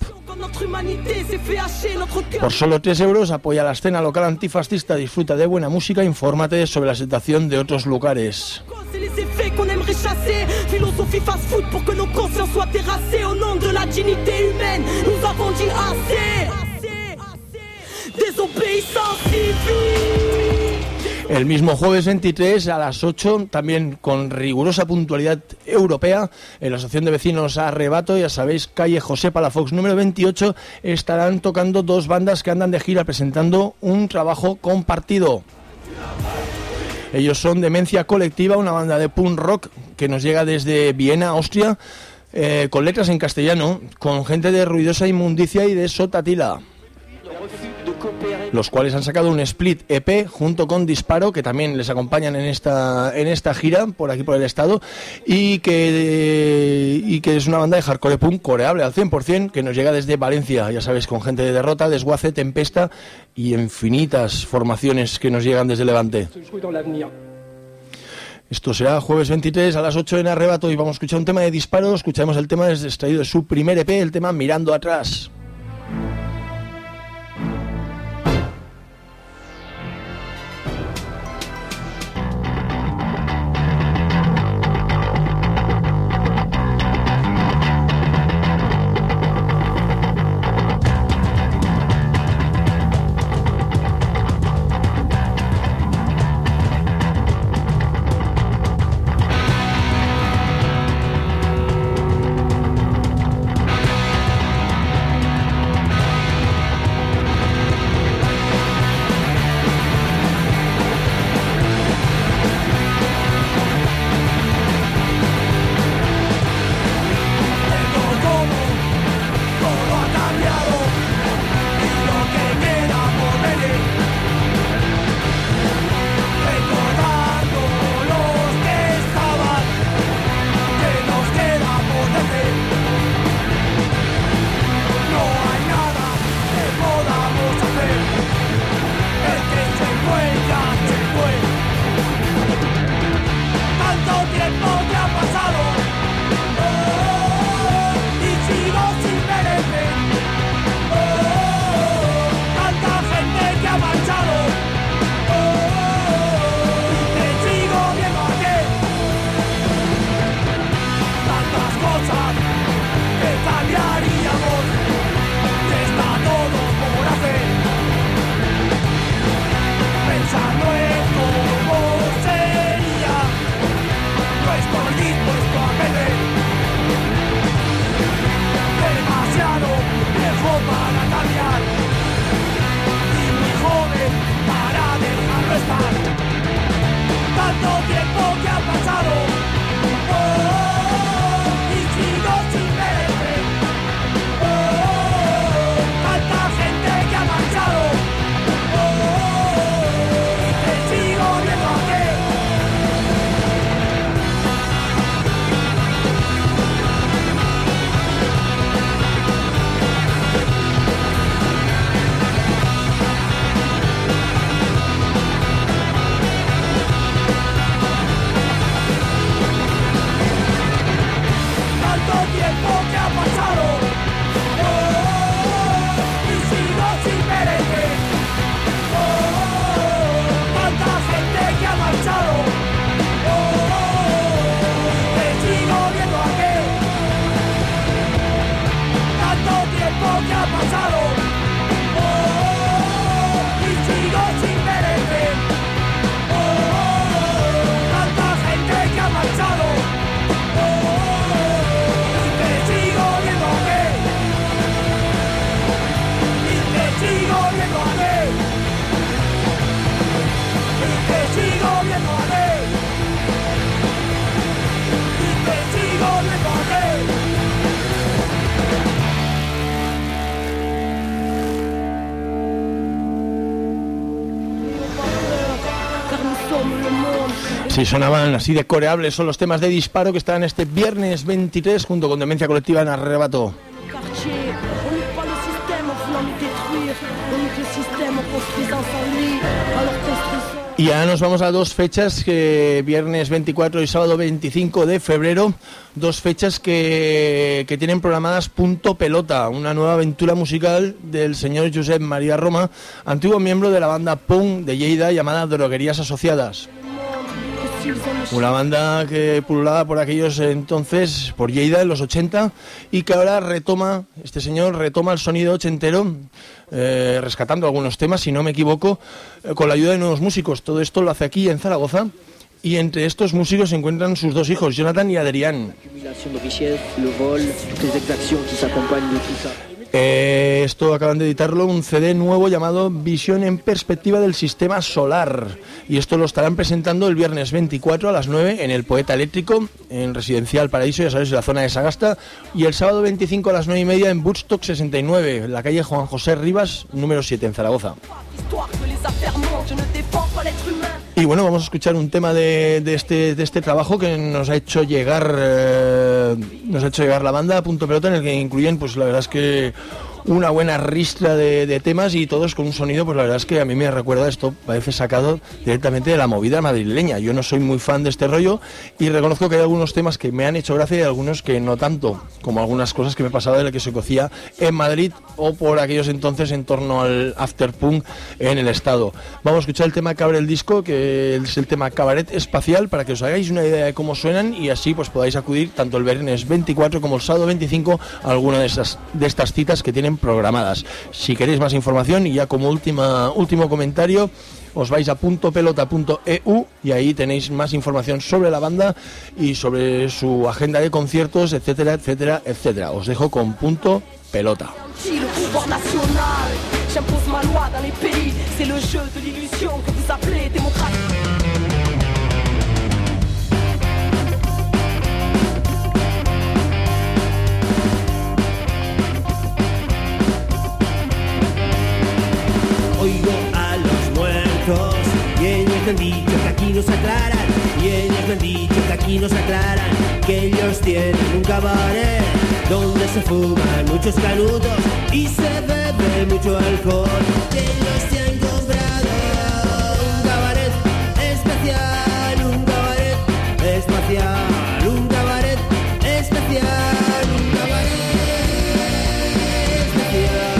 Por solo tres euros apoya la escena local antifascista, disfruta de buena música, infórmate sobre la situación de otros lugares. Philosophie fast-food pour que nos consciences soient terrassées au nom de la dignité humaine. Nous avons dit assez, assez, assez. Désobéissance civile. El mismo jueves veintitrés a las ocho, también con rigurosa puntualidad europea, en la Asociación de Vecinos Arrebato, ya sabéis, calle José Palafox número veintiocho, estarán tocando dos bandas que andan de gira presentando un trabajo compartido. Ellos son Demencia Colectiva, una banda de punk rock que nos llega desde Viena, Austria, eh, con letras en castellano, con gente de Ruidosa Inmundicia y de Sotatila, los cuales han sacado un split E P junto con Disparo, que también les acompañan en esta en esta gira por aquí por el estado, y que y que es una banda de hardcore punk coreable al cien por ciento, que nos llega desde Valencia, ya sabéis, con gente de Derrota, Desguace, Tempesta y infinitas formaciones que nos llegan desde Levante. Esto será jueves veintitrés a las ocho en Arrebato, y vamos a escuchar un tema de Disparo. Escuchamos el tema desde extraído de su primer E P, el tema Mirando Atrás. Así sonaban, así de coreables son los temas de Disparo que están este viernes veintitrés junto con Demencia Colectiva en Arrebato. Y ahora nos vamos a dos fechas, que viernes veinticuatro y sábado veinticinco de febrero, dos fechas que, que tienen programadas Punto Pelota, una nueva aventura musical del señor Josep María Roma, antiguo miembro de la banda punk de Lleida llamada Droguerías Asociadas. Una banda que pululaba por aquellos entonces, por Lleida en los ochenta, y que ahora retoma, este señor retoma el sonido ochentero, eh, rescatando algunos temas, si no me equivoco, eh, con la ayuda de nuevos músicos. Todo esto lo hace aquí en Zaragoza, y entre estos músicos se encuentran sus dos hijos, Jonathan y Adrián. Eh, esto acaban de editarlo, un C D nuevo llamado Visión en Perspectiva del Sistema Solar, y esto lo estarán presentando el viernes veinticuatro a las nueve en el Poeta Eléctrico, en Residencial Paraíso, ya sabéis, en la zona de Sagasta, y el sábado veinticinco a las nueve y media en Woodstock sesenta y nueve, en la calle Juan José Rivas, número siete, en Zaragoza. Y bueno, vamos a escuchar un tema de, de, este, de este trabajo que nos ha hecho llegar eh, nos ha hecho llegar la banda Punto Pelota, en el que incluyen, pues la verdad es que una buena ristra de, de temas, y todos con un sonido, pues la verdad es que a mí me recuerda, esto parece sacado directamente de la movida madrileña. Yo no soy muy fan de este rollo, y reconozco que hay algunos temas que me han hecho gracia y algunos que no tanto, como algunas cosas que me pasaba de la que se cocía en Madrid o por aquellos entonces en torno al afterpunk en el estado. Vamos a escuchar el tema que abre el disco, que es el tema Cabaret Espacial, para que os hagáis una idea de cómo suenan, y así pues podáis acudir tanto el viernes veinticuatro como el sábado veinticinco a alguna de estas, de estas citas que tienen programadas. Si queréis más información, y ya como última último comentario, os vais a punto pelota punto e u y ahí tenéis más información sobre la banda y sobre su agenda de conciertos, etcétera, etcétera, etcétera. Os dejo con Punto Pelota. Oigo a los muertos y ellos me han dicho que aquí nos aclaran, y ellos me han dicho que aquí nos aclaran, que ellos tienen un cabaret donde se fuman muchos canutos y se bebe mucho alcohol, que ellos se han comprado un cabaret especial, un cabaret espacial, un cabaret especial, un cabaret especial.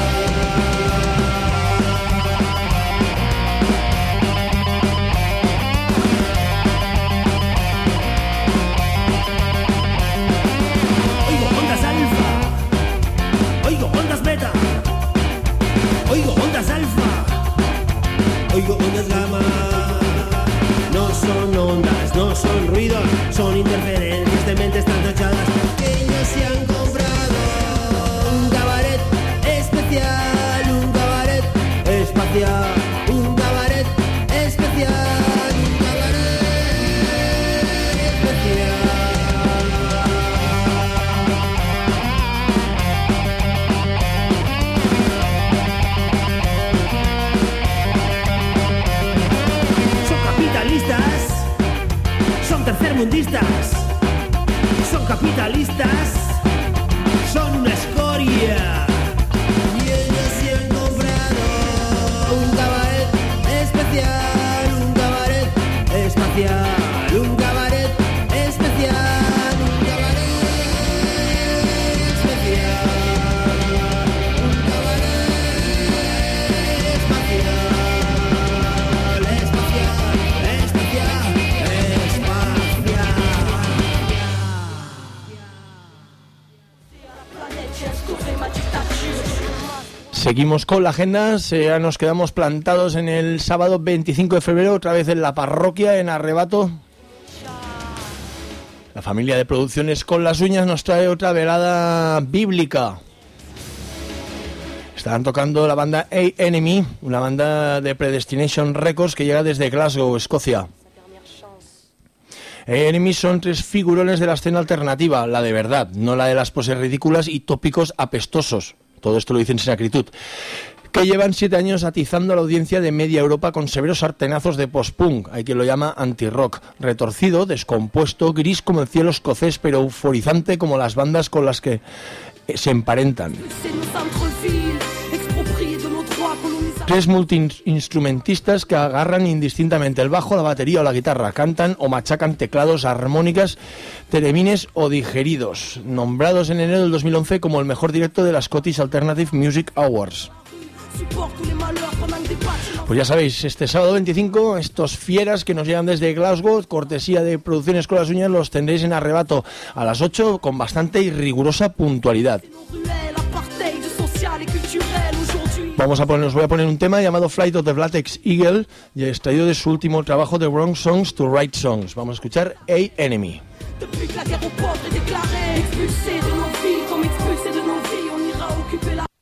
Oigo ondas alfa, oigo ondas gamma. No son ondas, no son ruidos, son interferencias de mentes trasnochadas, que ellos se han comprado un cabaret especial, un cabaret espacial, un cabaret especial, un cabaret especial. Son tercermundistas, son capitalistas, son una escoria. Y ellos se han comprado un cabaret especial, un cabaret espacial, un cabaret especial, un cabaret especial, un cabaret espacial, espacial, espacial. Seguimos con la agenda, ya nos quedamos plantados en el sábado veinticinco de febrero, otra vez en la parroquia, en Arrebato. La familia de producciones Con las Uñas nos trae otra velada bíblica. Están tocando la banda A Enemy, una banda de Predestination Records que llega desde Glasgow, Escocia. A Enemy son tres figurones de la escena alternativa, la de verdad, no la de las poses ridículas y tópicos apestosos. Todo esto lo dicen sin acritud. que llevan siete años atizando a la audiencia de media Europa con severos sartenazos de post-punk. Hay quien lo llama anti-rock, retorcido, descompuesto, gris como el cielo escocés, pero euforizante como las bandas con las que se emparentan. Tres multiinstrumentistas que agarran indistintamente el bajo, la batería o la guitarra, cantan o machacan teclados, armónicas, teremines o digeridos, nombrados en enero del dos mil once como el mejor directo de la Scottish Alternative Music Awards. Pues ya sabéis, este sábado veinticinco, estos fieras que nos llegan desde Glasgow, cortesía de Producciones con las Uñas, los tendréis en Arrebato a las ocho con bastante y rigurosa puntualidad. Vamos a poner, os voy a poner un tema llamado Flight of the Latex Eagle, y extraído de su último trabajo de Wrong Songs to Right Songs. Vamos a escuchar A Enemy. Depuis que la guerre aux pauvres est déclarée, expulsés de nos vies, comme expulsés de nos vies, on ira occuper la...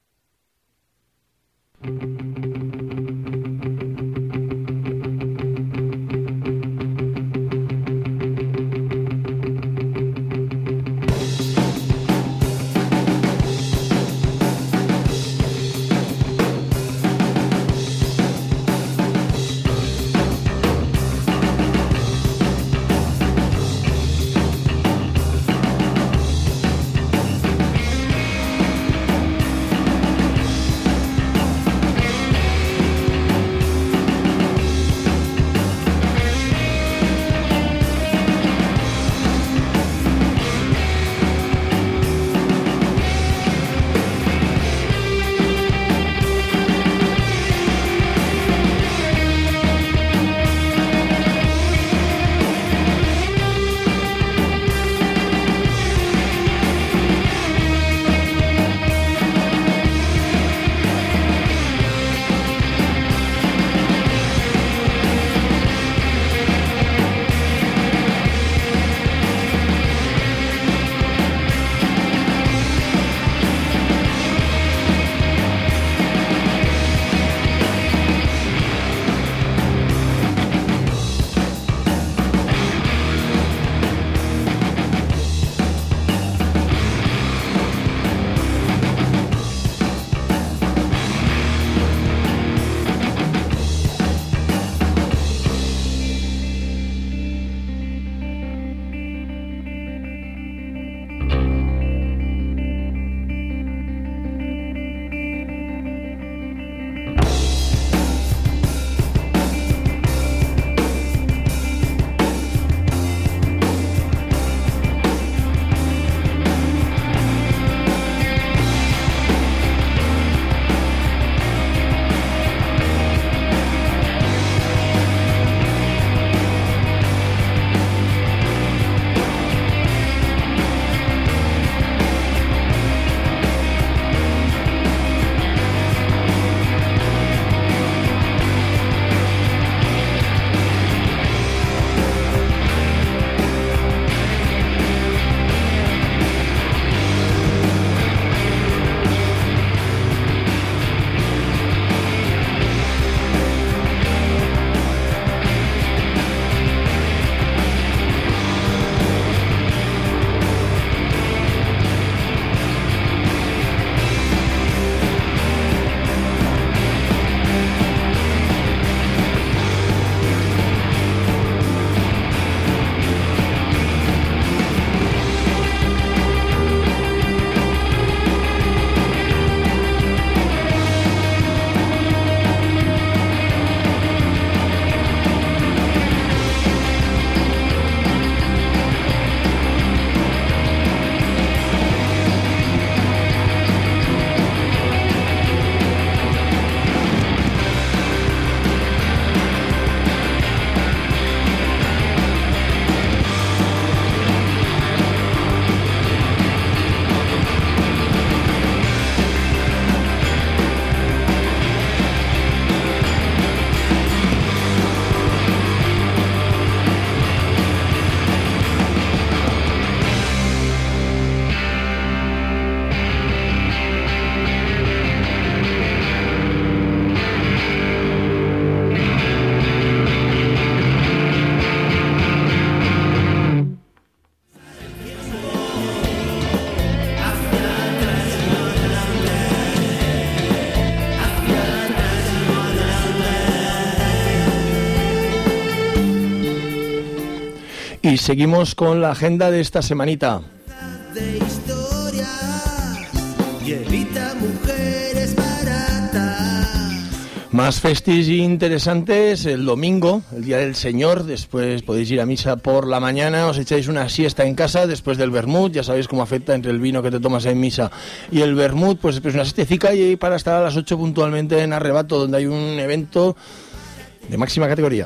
Y seguimos con la agenda de esta semanita. De historia y evita mujeres baratas. Más festis interesantes el domingo, el Día del Señor. Después podéis ir a misa por la mañana, os echáis una siesta en casa después del vermut. Ya sabéis cómo afecta entre el vino que te tomas en misa y el vermut, pues después una siestecica y para estar a las ocho puntualmente en Arrebato, donde hay un evento de máxima categoría.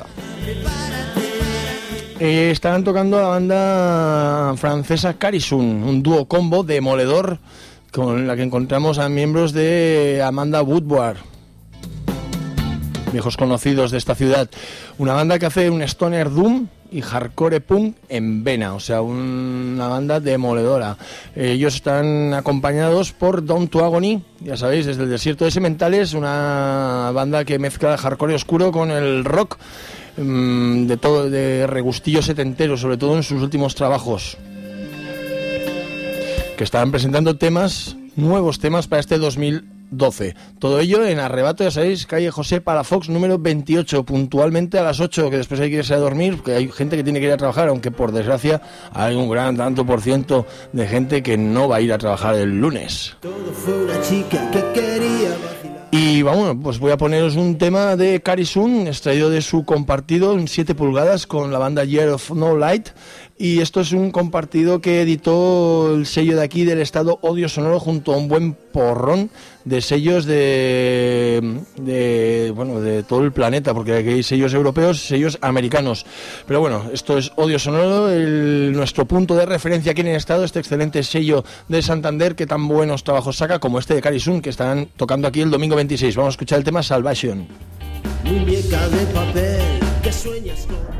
Eh, estarán tocando la banda francesa Carisun, un dúo combo demoledor con la que encontramos a miembros de Amanda Woodward, viejos conocidos de esta ciudad. Una banda que hace un stoner doom y hardcore punk en vena, o sea, una banda demoledora. Ellos están acompañados por Down to Agony, ya sabéis, desde el desierto de Sementales, una banda que mezcla hardcore oscuro con el rock, mmm, de todo, de regustillo setentero, sobre todo en sus últimos trabajos, que estarán presentando temas, nuevos temas para este dos mil doce. Todo ello en Arrebato, ya sabéis, calle José Palafox, número veintiocho, puntualmente a las ocho, que después hay que irse a dormir, porque hay gente que tiene que ir a trabajar, aunque por desgracia hay un gran tanto por ciento de gente que no va a ir a trabajar el lunes. Todo fue una chica que quería vacilar. Y vamos, pues voy a poneros un tema de Carisun, extraído de su compartido en siete pulgadas con la banda Year of No Light. Y esto es un compartido que editó el sello de aquí del estado Odio Sonoro junto a un buen porrón de sellos de, de bueno de todo el planeta, porque aquí hay sellos europeos, sellos americanos. Pero bueno, esto es Odio Sonoro, el, nuestro punto de referencia aquí en el estado, este excelente sello de Santander que tan buenos trabajos saca como este de Carisun, que estarán tocando aquí el domingo veintiséis. Vamos a escuchar el tema Salvation. Muñeca de papel que sueñas con.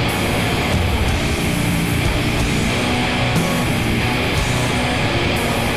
We'll be right back.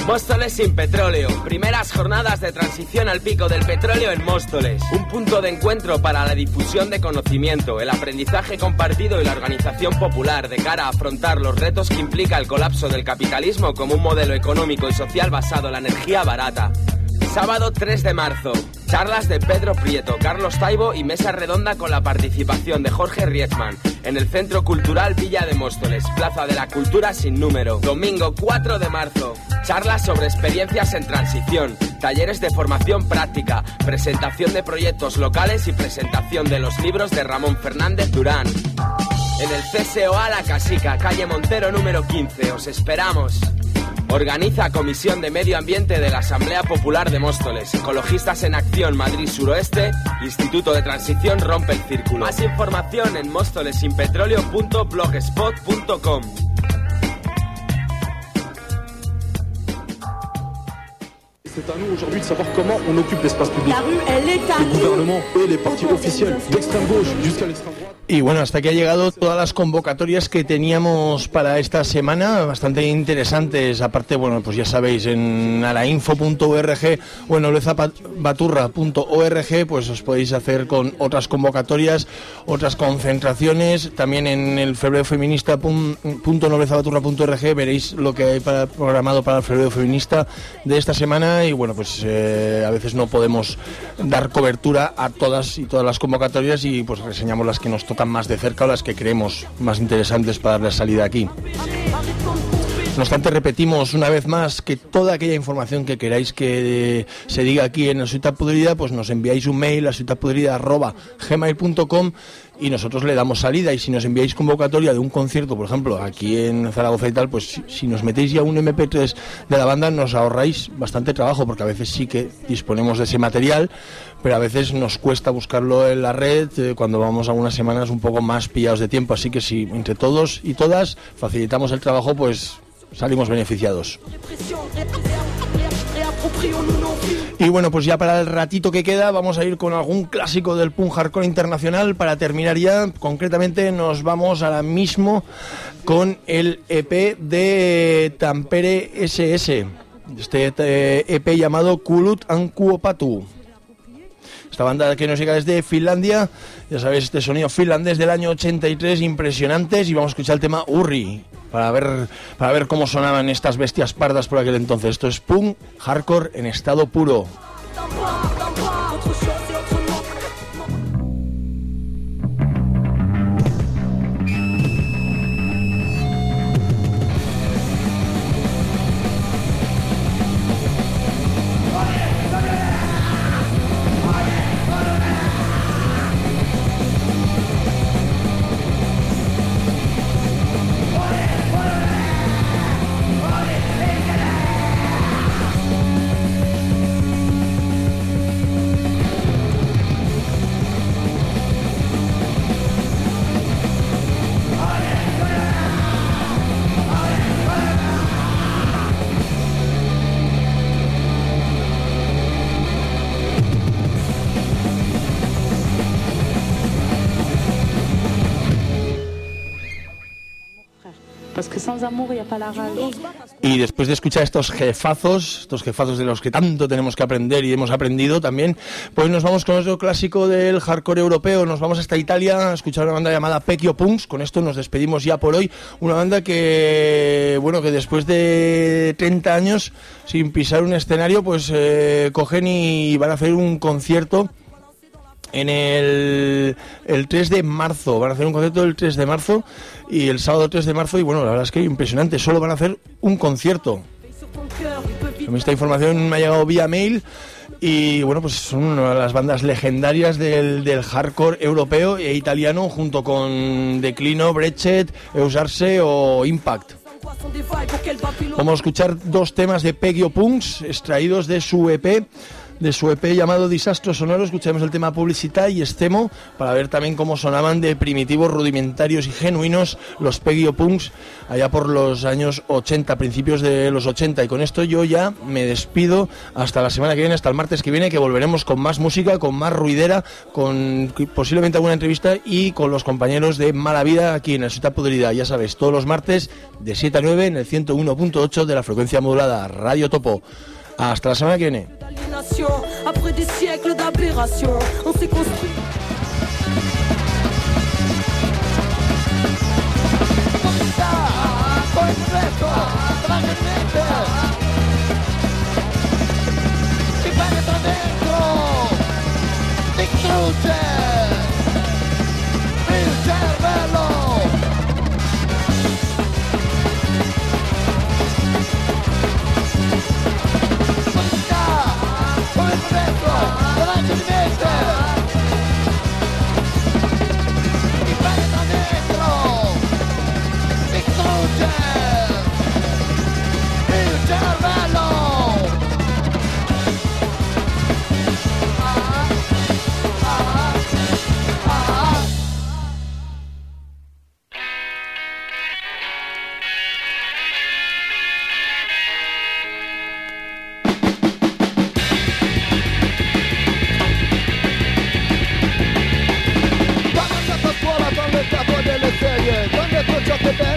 Móstoles sin petróleo. Primeras jornadas de transición al pico del petróleo en Móstoles. Un punto de encuentro para la difusión de conocimiento, el aprendizaje compartido y la organización popular de cara a afrontar los retos que implica el colapso del capitalismo como un modelo económico y social basado en la energía barata. Sábado tres de marzo. Charlas de Pedro Prieto, Carlos Taibo y mesa redonda con la participación de Jorge Rietzman en el Centro Cultural Villa de Móstoles, Plaza de la Cultura sin número. Domingo cuatro de marzo. Charlas sobre experiencias en transición, talleres de formación práctica, presentación de proyectos locales y presentación de los libros de Ramón Fernández Durán. En el C S O A La Casica, calle Montero número quince. Os esperamos. Organiza Comisión de Medio Ambiente de la Asamblea Popular de Móstoles, Ecologistas en Acción Madrid Suroeste, Instituto de Transición Rompe el Círculo. Más información en móstolesinpetróleo punto blogspot punto com. C'est à nous aujourd'hui de savoir comment on occupe l'espace public. La rue, elle est à Le nous. gouvernement et les partis officiels, d'extrême gauche jusqu'à l'extrême droite. Y bueno, hasta aquí ha llegado todas las convocatorias que teníamos para esta semana, bastante interesantes. Aparte, bueno, pues ya sabéis, en alainfo punto org o en nolezabaturra punto org, pues os podéis hacer con otras convocatorias, otras concentraciones. También en el febrero feminista punto nolezabaturra punto org veréis lo que hay para, programado para el febrero feminista de esta semana. Y bueno, pues eh, a veces no podemos dar cobertura a todas y todas las convocatorias y pues reseñamos las que nos tocan más de cerca o las que creemos más interesantes para darle salida aquí. No obstante, repetimos una vez más que toda aquella información que queráis que eh, se diga aquí en la Ciutat Podrida, pues nos enviáis un mail a ciutatpodrida arroba gmail punto com y nosotros le damos salida. Y si nos enviáis convocatoria de un concierto, por ejemplo, aquí en Zaragoza y tal, pues si, si nos metéis ya un eme pe tres de la banda, nos ahorráis bastante trabajo, porque a veces sí que disponemos de ese material, pero a veces nos cuesta buscarlo en la red eh, cuando vamos a unas semanas un poco más pillados de tiempo. Así que si entre todos y todas facilitamos el trabajo, pues salimos beneficiados. Y bueno, pues ya para el ratito que queda vamos a ir con algún clásico del punk hardcore internacional para terminar ya. Concretamente nos vamos ahora mismo con el e pe de Tampere ese ese, este e pe llamado Kulut Ankuopatu. Esta banda que nos llega desde Finlandia, ya sabéis, este sonido finlandés del año ochenta y tres, impresionantes, y vamos a escuchar el tema Urri para ver, para ver cómo sonaban estas bestias pardas por aquel entonces. Esto es punk hardcore en estado puro. Y después de escuchar estos jefazos, estos jefazos de los que tanto tenemos que aprender y hemos aprendido también, pues nos vamos con otro clásico del hardcore europeo. Nos vamos hasta Italia a escuchar una banda llamada Pecchio Punks. Con esto nos despedimos ya por hoy. Una banda que, bueno, que después de treinta años sin pisar un escenario, pues eh, cogen y van a hacer un concierto en el, el tres de marzo. Van a hacer un concierto el tres de marzo y el sábado tres de marzo, y bueno, la verdad es que impresionante, solo van a hacer un concierto. Esta información me ha llegado vía mail y bueno, pues son una de las bandas legendarias del, del hardcore europeo e italiano, junto con Declino, Brechet, Eusarse o Impact. Vamos a escuchar dos temas de Pecchio Punks extraídos de su e pe de su E P llamado Disastro Sonoro. Escuchamos el tema Publicidad y Estemo para ver también cómo sonaban de primitivos, rudimentarios y genuinos los Peggy Punks allá por los años ochenta, principios de los ochenta. Y con esto yo ya me despido hasta la semana que viene, hasta el martes que viene, que volveremos con más música, con más ruidera, con posiblemente alguna entrevista y con los compañeros de Mala Vida aquí en el Ciudad Podrida. Ya sabes, todos los martes de siete a nueve en el ciento uno punto ocho de la frecuencia modulada Radio Topo. Hasta la semana que viene. Après des siècles d'aberration, on s'est construit. Ti penetra dentro, distrugge il cervello. Come dentro, davanti di mente. Ti penetra dentro, distrugge il cervello. Donde ciò che pensi